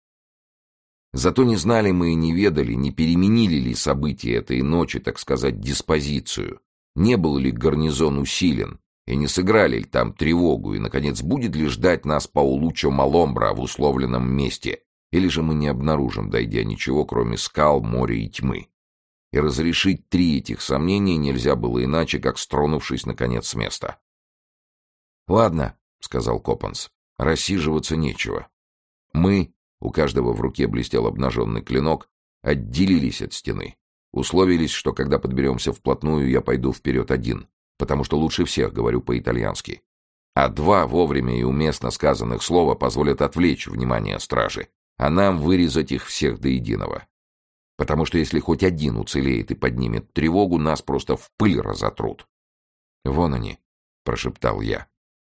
Зато не знали мы и не ведали, не переменили ли события этой ночи, так сказать, диспозицию, не был ли гарнизон усилен, И не сыграли ли там тревогу, и, наконец, будет ли ждать нас Паулучо Маломбра в условленном месте, или же мы не обнаружим, дойдя ничего, кроме скал, моря и тьмы. И разрешить три этих сомнения нельзя было иначе, как стронувшись, наконец, с места. «Ладно», — сказал Копанс, — «рассиживаться нечего». Мы, у каждого в руке блестел обнаженный клинок, отделились от стены. Условились, что когда подберемся вплотную, я пойду вперед один, потому что лучше всех говорю по-итальянски. А два вовремя и уместно сказанных слова позволят отвлечь внимание стражи, а нам вырезать их всех до единого. Потому что если хоть один уцелеет и поднимет тревогу, нас просто в пыль разотрут. «Вон они», — прошептал я.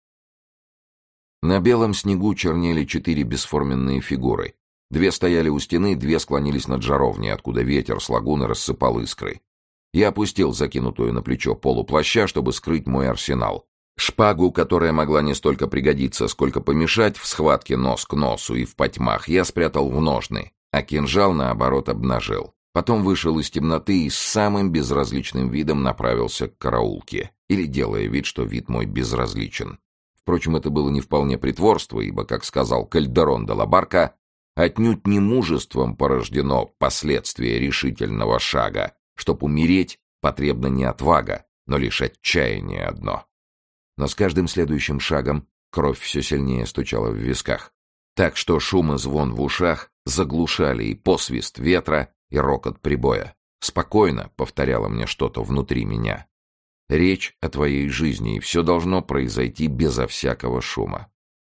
На белом снегу чернели четыре бесформенные фигуры. Две стояли у стены, две склонились над жаровней, откуда ветер с лагуны рассыпал искры. Я опустил закинутую на плечо полуплаща, чтобы скрыть мой арсенал. Шпагу, которая могла не столько пригодиться, сколько помешать в схватке нос к носу и в потьмах, я спрятал в ножны, а кинжал, наоборот, обнажил. Потом вышел из темноты и с самым безразличным видом направился к караулке, или делая вид, что вид мой безразличен. Впрочем, это было не вполне притворство, ибо, как сказал Кальдерон де ла Барка, отнюдь не мужеством порождено последствие решительного шага. Чтоб умереть, потребна не отвага, но лишь отчаяние одно. Но с каждым следующим шагом кровь все сильнее стучала в висках, так что шум и звон в ушах заглушали и посвист ветра, и рокот прибоя. «Спокойно», — повторяло мне что-то внутри меня. «Речь о твоей жизни, и все должно произойти безо всякого шума».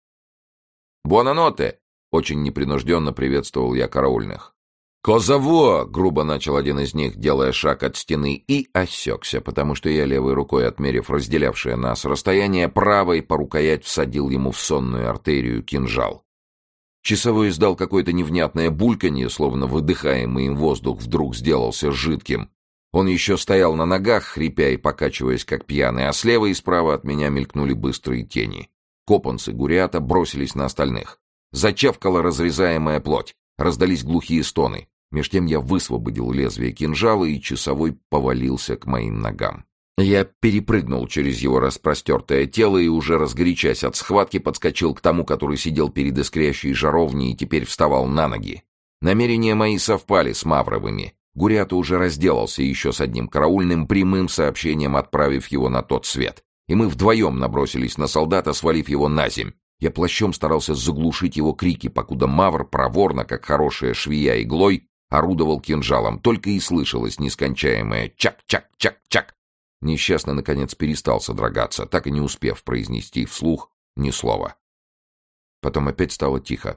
«Буонаноте!» — очень непринужденно приветствовал я караульных. «Козаво!» — грубо начал один из них, делая шаг от стены, и осекся, потому что я левой рукой, отмерив разделявшее нас расстояние, правой по рукоять всадил ему в сонную артерию кинжал. Часовой издал какое-то невнятное бульканье, словно выдыхаемый им воздух вдруг сделался жидким. Он еще стоял на ногах, хрипя и покачиваясь, как пьяный, а слева и справа от меня мелькнули быстрые тени. Копанс и Гуриата бросились на остальных. Зачавкала разрезаемая плоть, раздались глухие стоны. Меж тем я высвободил лезвие кинжала, и часовой повалился к моим ногам. Я перепрыгнул через его распростертое тело и, уже разгорячась от схватки, подскочил к тому, который сидел перед искрящей жаровней и теперь вставал на ноги. Намерения мои совпали с Мавровыми. Гуриата уже разделался еще с одним караульным, прямым сообщением отправив его на тот свет. И мы вдвоем набросились на солдата, свалив его на земь. Я плащом старался заглушить его крики, покуда Мавр проворно, как хорошая швея иглой, орудовал кинжалом. Только и слышалось нескончаемое «чак-чак-чак-чак». Несчастный, наконец, перестал содрогаться, так и не успев произнести вслух ни слова. Потом опять стало тихо.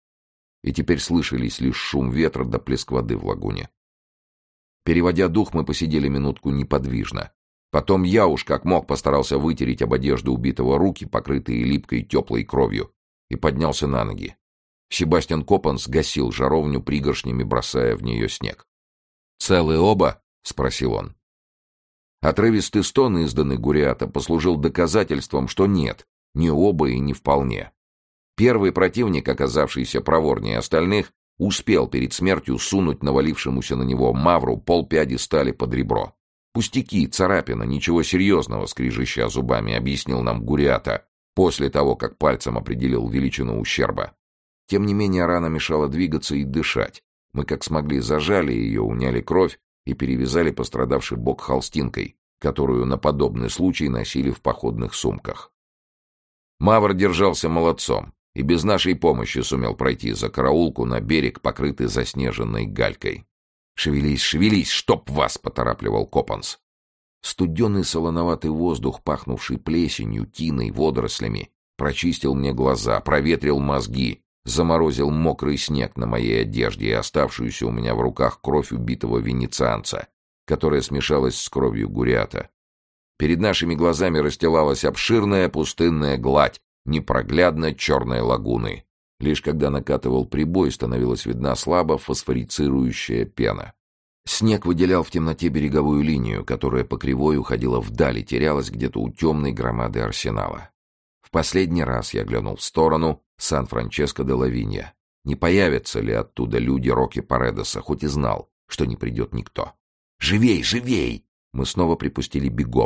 И теперь слышались лишь шум ветра да плеск воды в лагуне. Переводя дух, мы посидели минутку неподвижно. Потом я уж как мог постарался вытереть об одежду убитого руки, покрытые липкой теплой кровью, и поднялся на ноги. Себастьян Копанс гасил жаровню пригоршнями, бросая в нее снег. «Целы оба?» — спросил он. Отрывистый стон, изданный Гуриата, послужил доказательством, что нет, ни оба и не вполне. Первый противник, оказавшийся проворнее остальных, успел перед смертью сунуть навалившемуся на него Мавру полпяди стали под ребро. «Пустяки, царапина, ничего серьезного», — скрижища зубами, объяснил нам Гуриата, после того, как пальцем определил величину ущерба. Тем не менее, рана мешала двигаться и дышать. Мы как смогли зажали ее, уняли кровь и перевязали пострадавший бок холстинкой, которую на подобный случай носили в походных сумках. Мавр держался молодцом и без нашей помощи сумел пройти за караулку на берег, покрытый заснеженной галькой. «Шевелись, шевелись, чтоб вас!» — поторапливал Копанс. Студеный солоноватый воздух, пахнувший плесенью, тиной, водорослями, прочистил мне глаза, проветрил мозги, заморозил мокрый снег на моей одежде и оставшуюся у меня в руках кровь убитого венецианца, которая смешалась с кровью Гуриата. Перед нашими глазами расстилалась обширная пустынная гладь непроглядно черной лагуны. Лишь когда накатывал прибой, становилась видна слабо фосфорицирующая пена. Снег выделял в темноте береговую линию, которая по кривой уходила вдаль и терялась где-то у темной громады арсенала. В последний раз я глянул в сторону Сан-Франческо-де-Лавинья. Не появятся ли оттуда люди Роки Паредоса, хоть и знал, что не придет никто. «Живей, живей!» Мы снова припустили бегом.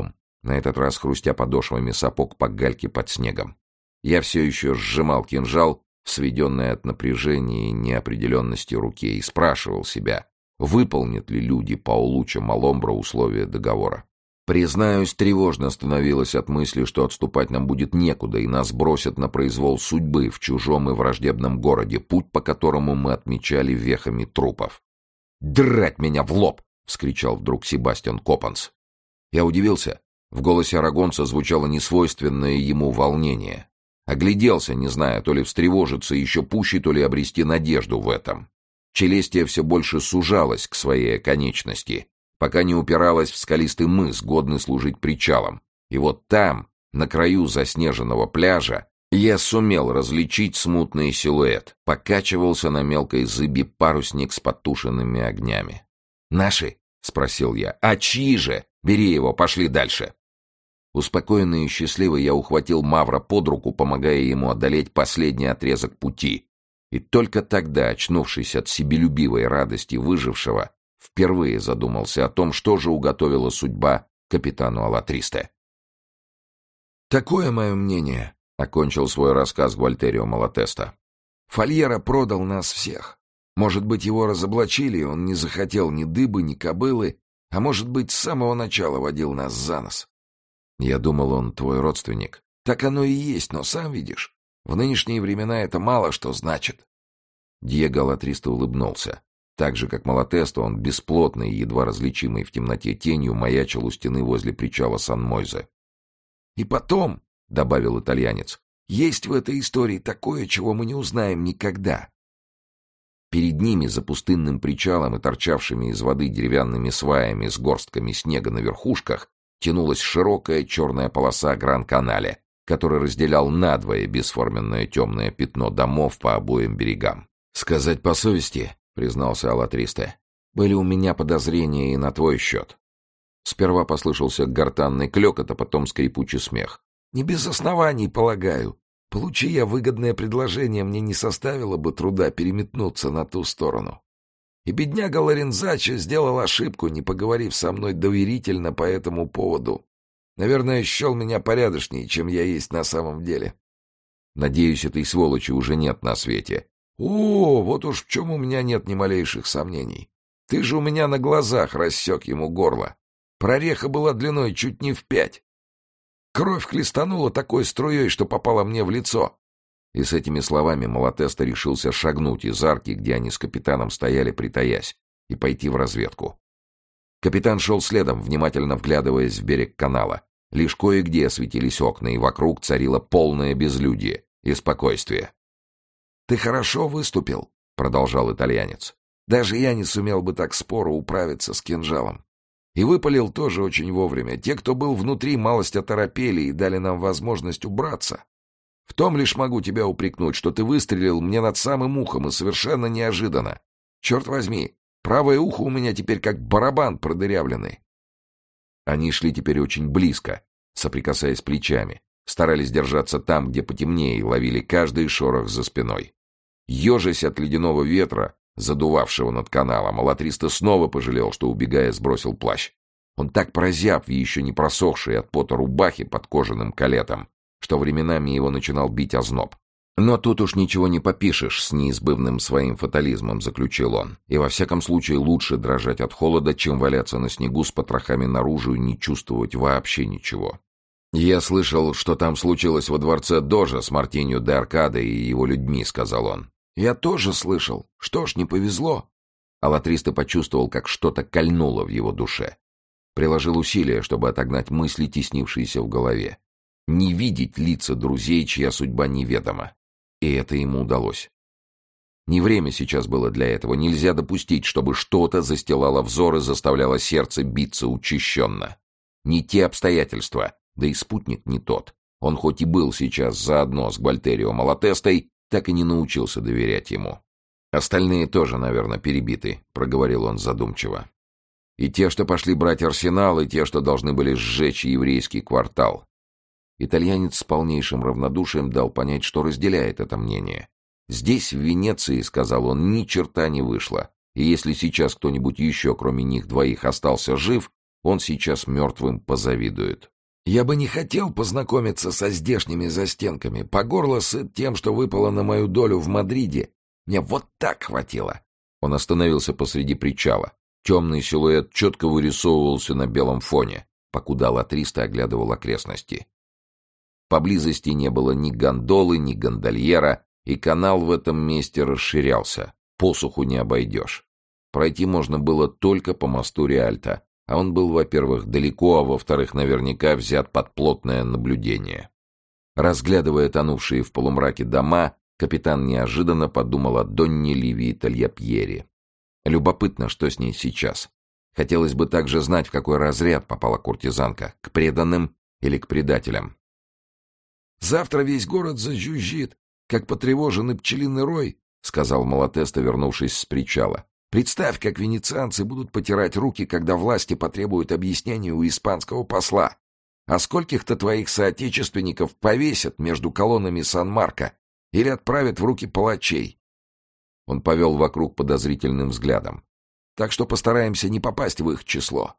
на этот раз хрустя подошвами сапог по гальке под снегом. Я все еще сжимал кинжал в сведенной от напряжения и неопределенности руке и спрашивал себя, выполнят ли люди Паулуччо Маломбро условия договора. Признаюсь, тревожно становилось от мысли, что отступать нам будет некуда, и нас бросят на произвол судьбы в чужом и враждебном городе, путь по которому мы отмечали вехами трупов. «Драть меня в лоб!» — вскричал вдруг Себастьян Копанс. Я удивился. В голосе арагонца звучало несвойственное ему волнение. Огляделся, не зная, то ли встревожиться еще пуще, то ли обрести надежду в этом. Челестия все больше сужалась к своей оконечности, пока не упиралась в скалистый мыс, годный служить причалом. И вот там, на краю заснеженного пляжа, я сумел различить смутный силуэт. Покачивался на мелкой зыби парусник с потушенными огнями. «Наши?» — спросил я. «А чьи же? Бери его, пошли дальше». Успокоенный и счастливый, я ухватил Мавра под руку, помогая ему одолеть последний отрезок пути. И только тогда, очнувшись от себелюбивой радости выжившего, впервые задумался о том, что же уготовила судьба капитану Алатристе. «Такое мое мнение», — окончил свой рассказ Гуальтерио Малатеста. «Фальера продал нас всех. Может быть, его разоблачили, и он не захотел ни дыбы, ни кобылы, а может быть, с самого начала водил нас за нос. Я думал, он твой родственник. Так оно и есть, но сам видишь, в нынешние времена это мало что значит». Диего Алатристе улыбнулся. Так же, как Малатесто, он бесплотный, едва различимый в темноте тенью, маячил у стены возле причала Сан-Мойзе. «И потом», — добавил итальянец, — «есть в этой истории такое, чего мы не узнаем никогда». Перед ними, за пустынным причалом и торчавшими из воды деревянными сваями с горстками снега на верхушках, тянулась широкая черная полоса Гран-Канале, который разделял надвое бесформенное темное пятно домов по обоим берегам. «Сказать по совести», — признался Алатристе, — «были у меня подозрения и на твой счет». Сперва послышался гортанный клёкот, а потом скрипучий смех. «Не без оснований, полагаю. Получи я выгодное предложение, мне не составило бы труда переметнуться на ту сторону. И бедняга Лорензачо сделал ошибку, не поговорив со мной доверительно по этому поводу. Наверное, счел меня порядочнее, чем я есть на самом деле». «Надеюсь, этой сволочи уже нет на свете». «О, вот уж в чем у меня нет ни малейших сомнений. Ты же у меня на глазах рассек ему горло. Прореха была длиной чуть не в пять. Кровь хлестанула такой струей, что попала мне в лицо». И с этими словами Малатесто решился шагнуть из арки, где они с капитаном стояли, притаясь, и пойти в разведку. Капитан шел следом, внимательно вглядываясь в берег канала. Лишь кое-где светились окна, и вокруг царило полное безлюдье и спокойствие. «Ты хорошо выступил», — продолжал итальянец. «Даже я не сумел бы так споро управиться с кинжалом. И выпалил тоже очень вовремя. Те, кто был внутри, малость оторопели и дали нам возможность убраться. В том лишь могу тебя упрекнуть, что ты выстрелил мне над самым ухом и совершенно неожиданно. Черт возьми, правое ухо у меня теперь как барабан продырявленный». Они шли теперь очень близко, соприкасаясь плечами, старались держаться там, где потемнее, и ловили каждый шорох за спиной. Ежась от ледяного ветра, задувавшего над каналом, Алатристе снова пожалел, что, убегая, сбросил плащ. Он так прозяб в еще не просохшей от пота рубахе под кожаным калетом, что временами его начинал бить озноб. «Но тут уж ничего не попишешь с неизбывным своим фатализмом», — заключил он. «И во всяком случае лучше дрожать от холода, чем валяться на снегу с потрохами наружу и не чувствовать вообще ничего». «Я слышал, что там случилось во дворце Дожа с Мартиньо де Аркадо и его людьми», — сказал он. «Я тоже слышал. Что ж, не повезло». Алатристе почувствовал, как что-то кольнуло в его душе. Приложил усилия, чтобы отогнать мысли, теснившиеся в голове. Не видеть лица друзей, чья судьба неведома. И это ему удалось. Не время сейчас было для этого. Нельзя допустить, чтобы что-то застилало взор и заставляло сердце биться учащенно. Не те обстоятельства, да и спутник не тот. Он хоть и был сейчас заодно с Гуальтерио Малатестой, так и не научился доверять ему. «Остальные тоже, наверное, перебиты», — проговорил он задумчиво. «И те, что пошли брать арсенал, и те, что должны были сжечь еврейский квартал». Итальянец с полнейшим равнодушием дал понять, что разделяет это мнение. «Здесь, в Венеции, — сказал он, — ни черта не вышло, и если сейчас кто-нибудь еще, кроме них двоих, остался жив, он сейчас мертвым позавидует». Я бы не хотел познакомиться со здешними застенками. По горло сыт тем, что выпало на мою долю в Мадриде. Мне вот так хватило. Он остановился посреди причала. Темный силуэт четко вырисовывался на белом фоне, покуда Алатристе оглядывал окрестности. Поблизости не было ни гондолы, ни гондольера, и канал в этом месте расширялся. Посуху не обойдешь. Пройти можно было только по мосту Риальто, а он был, во-первых, далеко, а во-вторых, наверняка взят под плотное наблюдение. Разглядывая тонувшие в полумраке дома, капитан неожиданно подумал о Донне Ливии Тальяпьери. Любопытно, что с ней сейчас. Хотелось бы также знать, в какой разряд попала куртизанка, к преданным или к предателям. «Завтра весь город зажужжит, как потревоженный пчелиный рой», — сказал Малатеста, вернувшись с причала. «Представь, как венецианцы будут потирать руки, когда власти потребуют объяснения у испанского посла. А скольких-то твоих соотечественников повесят между колоннами Сан-Марко или отправят в руки палачей». Он повел вокруг подозрительным взглядом. «Так что постараемся не попасть в их число».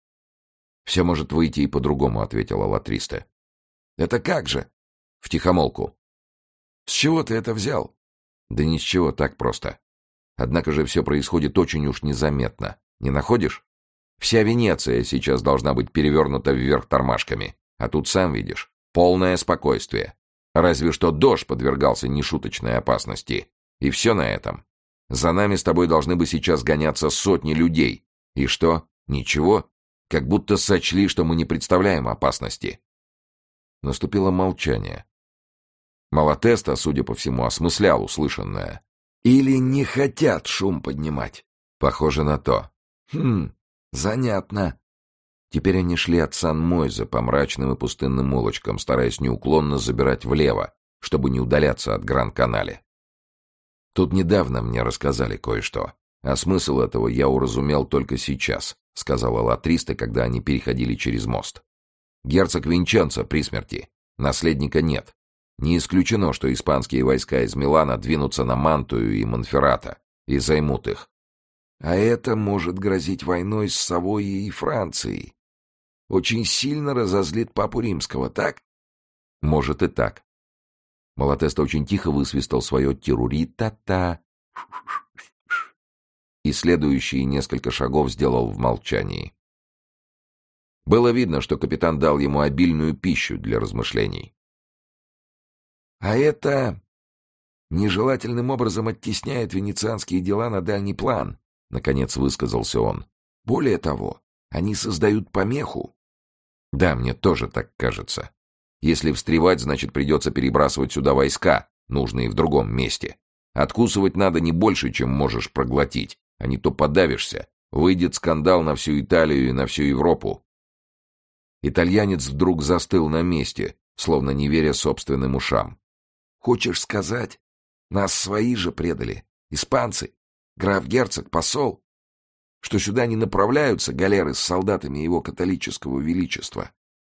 «Все может выйти и по-другому», — ответила Алатристе. «Это как же?» «Втихомолку». «С чего ты это взял?» «Да ни с чего, так просто. Однако же все происходит очень уж незаметно. Не находишь? Вся Венеция сейчас должна быть перевернута вверх тормашками. А тут, сам видишь, полное спокойствие. Разве что дождь подвергался нешуточной опасности. И все на этом. За нами с тобой должны бы сейчас гоняться сотни людей. И что? Ничего? Как будто сочли, что мы не представляем опасности». Наступило молчание. Малатеста, судя по всему, осмыслял услышанное. «Или не хотят шум поднимать?» «Похоже на то». «Хм, занятно». Теперь они шли от Сан-Мойзе по мрачным и пустынным улочкам, стараясь неуклонно забирать влево, чтобы не удаляться от Гран-Канале. «Тут недавно мне рассказали кое-что, а смысл этого я уразумел только сейчас», — сказала Алатристе, когда они переходили через мост. «Герцог Винченцо при смерти. Наследника нет. Не исключено, что испанские войска из Милана двинутся на Мантую и Монферрато и займут их». «А это может грозить войной с Савойей и Францией. Очень сильно разозлит папу римского, так?» «Может и так». Малатеста очень тихо высвистал свое тирури-та-та и следующие несколько шагов сделал в молчании. Было видно, что капитан дал ему обильную пищу для размышлений. «А это нежелательным образом оттесняет венецианские дела на дальний план», — наконец высказался он. «Более того, они создают помеху». «Да, мне тоже так кажется. Если встревать, значит, придется перебрасывать сюда войска, нужные в другом месте. Откусывать надо не больше, чем можешь проглотить, а не то подавишься. Выйдет скандал на всю Италию и на всю Европу». Итальянец вдруг застыл на месте, словно не веря собственным ушам. «Хочешь сказать, нас свои же предали? Испанцы? Граф-герцог, посол? Что сюда не направляются галеры с солдатами его католического величества?»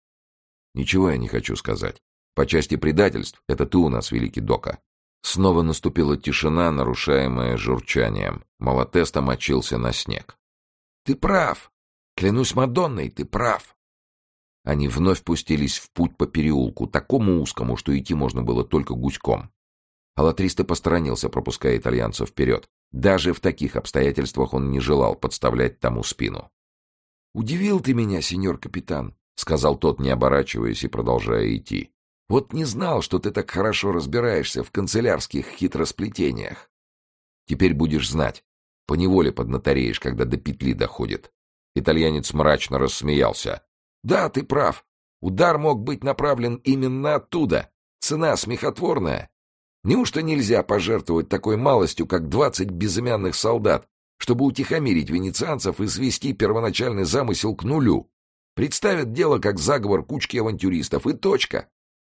«Ничего я не хочу сказать. По части предательств это ты у нас, великий Дока». Снова наступила тишина, нарушаемая журчанием. Малатеста мочился на снег. «Ты прав. Клянусь Мадонной, ты прав». Они вновь пустились в путь по переулку, такому узкому, что идти можно было только гуськом. Алатристе посторонился, пропуская итальянца вперед. Даже в таких обстоятельствах он не желал подставлять тому спину. «Удивил ты меня, сеньор капитан», — сказал тот, не оборачиваясь и продолжая идти. «Вот не знал, что ты так хорошо разбираешься в канцелярских хитросплетениях». «Теперь будешь знать. Поневоле поднатореешь, когда до петли доходит». Итальянец мрачно рассмеялся. «Да, ты прав. Удар мог быть направлен именно оттуда. Цена смехотворная. Неужто нельзя пожертвовать такой малостью, как двадцать безымянных солдат, чтобы утихомирить венецианцев и свести первоначальный замысел к нулю? Представят дело как заговор кучки авантюристов, и точка».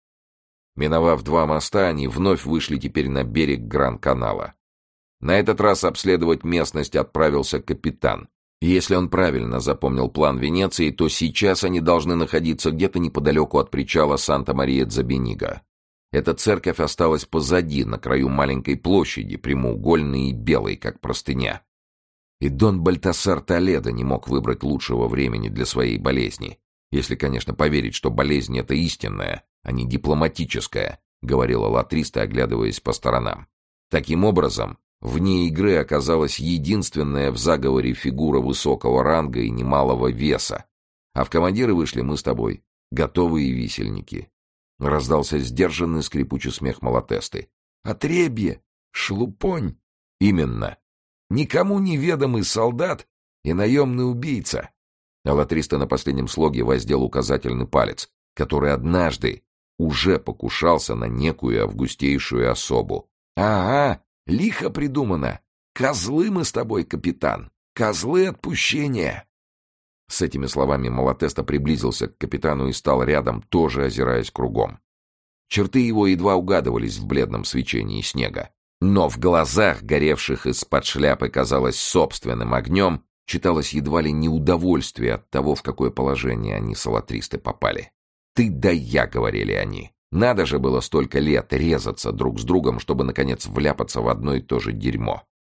Миновав два моста, они вновь вышли теперь на берег Гран-Канала. На этот раз обследовать местность отправился капитан. Если он правильно запомнил план Венеции, то сейчас они должны находиться где-то неподалеку от причала Санта-Мария-Дзабениго. Эта церковь осталась позади, на краю маленькой площади, прямоугольной и белой, как простыня. И Дон Бальтасар Толедо не мог выбрать лучшего времени для своей болезни. Если, конечно, поверить, что болезнь эта истинная, а не дипломатическая, говорила Латриста, оглядываясь по сторонам. Таким образом, вне игры оказалась единственная в заговоре фигура высокого ранга и немалого веса. А в командиры вышли мы с тобой, готовые висельники. Раздался сдержанный скрипучий смех Малатесты. Отребье! Шлупонь! Именно. Никому неведомый солдат и наемный убийца. Алатриста на последнем слоге воздел указательный палец, который однажды уже покушался на некую августейшую особу. Ага, лихо придумано. Козлы мы с тобой, капитан. Козлы отпущения. С этими словами Малатеста приблизился к капитану и стал рядом, тоже озираясь кругом. Черты его едва угадывались в бледном свечении снега. Но в глазах, горевших из-под шляпы, казалось, собственным огнем, читалось едва ли не удовольствие от того, в какое положение они с Алатристой попали. «Ты да я», — говорили они. Надо же было столько лет резаться друг с другом, чтобы, наконец, вляпаться в одно и то же дерьмо.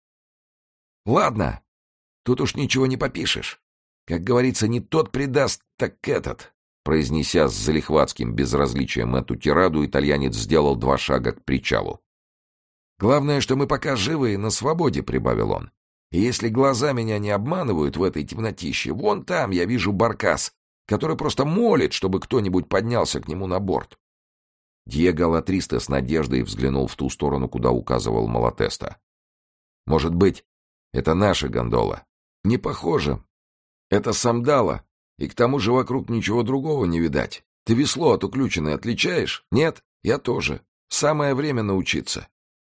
«Ладно, тут уж ничего не попишешь. Как говорится, не тот предаст, так этот». Произнеся с залихватским безразличием эту тираду, итальянец сделал два шага к причалу. «Главное, что мы пока живы и на свободе», — прибавил он. «И если глаза меня не обманывают в этой темнотище, вон там я вижу баркас, который просто молит, чтобы кто-нибудь поднялся к нему на борт». Диего Алатриста с надеждой взглянул в ту сторону, куда указывал Малатеста. «Может быть, это наша гондола?» «Не похоже. Это Самдала, и к тому же вокруг ничего другого не видать. Ты весло от уключенной отличаешь? Нет? Я тоже. Самое время научиться».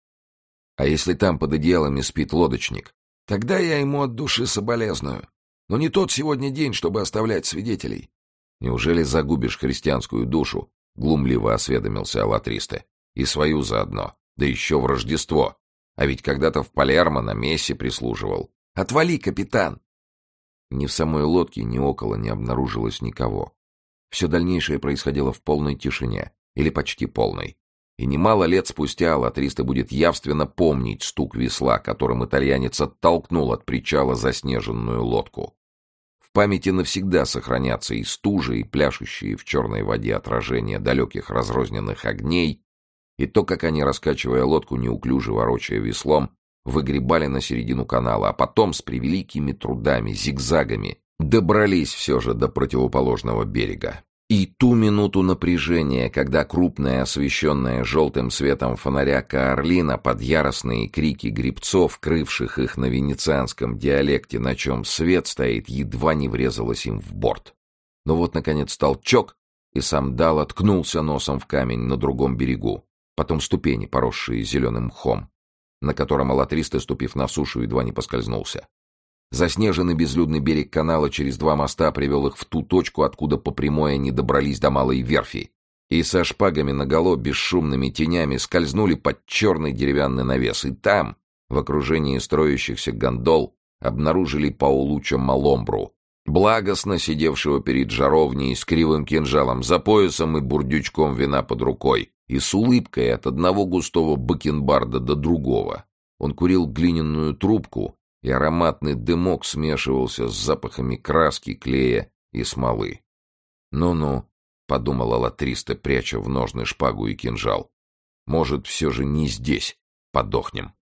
«А если там под одеялами спит лодочник?» «Тогда я ему от души соболезную. Но не тот сегодня день, чтобы оставлять свидетелей». «Неужели загубишь христианскую душу?» — глумливо осведомился Алатристе. «И свою заодно. Да еще в Рождество. А ведь когда-то в Палермо на мессе прислуживал». «Отвали, капитан!» Ни в самой лодке, ни около не обнаружилось никого. Все дальнейшее происходило в полной тишине, или почти полной. И немало лет спустя Алатриста будет явственно помнить стук весла, которым итальянец оттолкнул от причала заснеженную лодку. В памяти навсегда сохранятся и стужи, и пляшущие в черной воде отражения далеких разрозненных огней, и то, как они, раскачивая лодку, неуклюже ворочая веслом, выгребали на середину канала, а потом с превеликими трудами, зигзагами, добрались все же до противоположного берега. И ту минуту напряжения, когда крупная, освещенная желтым светом фонаря Каорлина под яростные крики гребцов, крывших их на венецианском диалекте, на чем свет стоит, едва не врезалась им в борт. Но вот, наконец, толчок, и Самдала ткнулся носом в камень на другом берегу, потом ступени, поросшие зеленым мхом, на котором Алатриста, ступив на сушу, едва не поскользнулся. Заснеженный безлюдный берег канала через два моста привел их в ту точку, откуда по прямой они добрались до малой верфи, и со шпагами наголо бесшумными тенями скользнули под черный деревянный навес, и там, в окружении строящихся гондол, обнаружили Паулуччо Маломбру, благостно сидевшего перед жаровней с кривым кинжалом за поясом и бурдючком вина под рукой, и с улыбкой от одного густого бакенбарда до другого. Он курил глиняную трубку, и ароматный дымок смешивался с запахами краски, клея и смолы. «Ну-ну», — подумала Алатриста, пряча в ножны шпагу и кинжал, — «может, все же не здесь подохнем».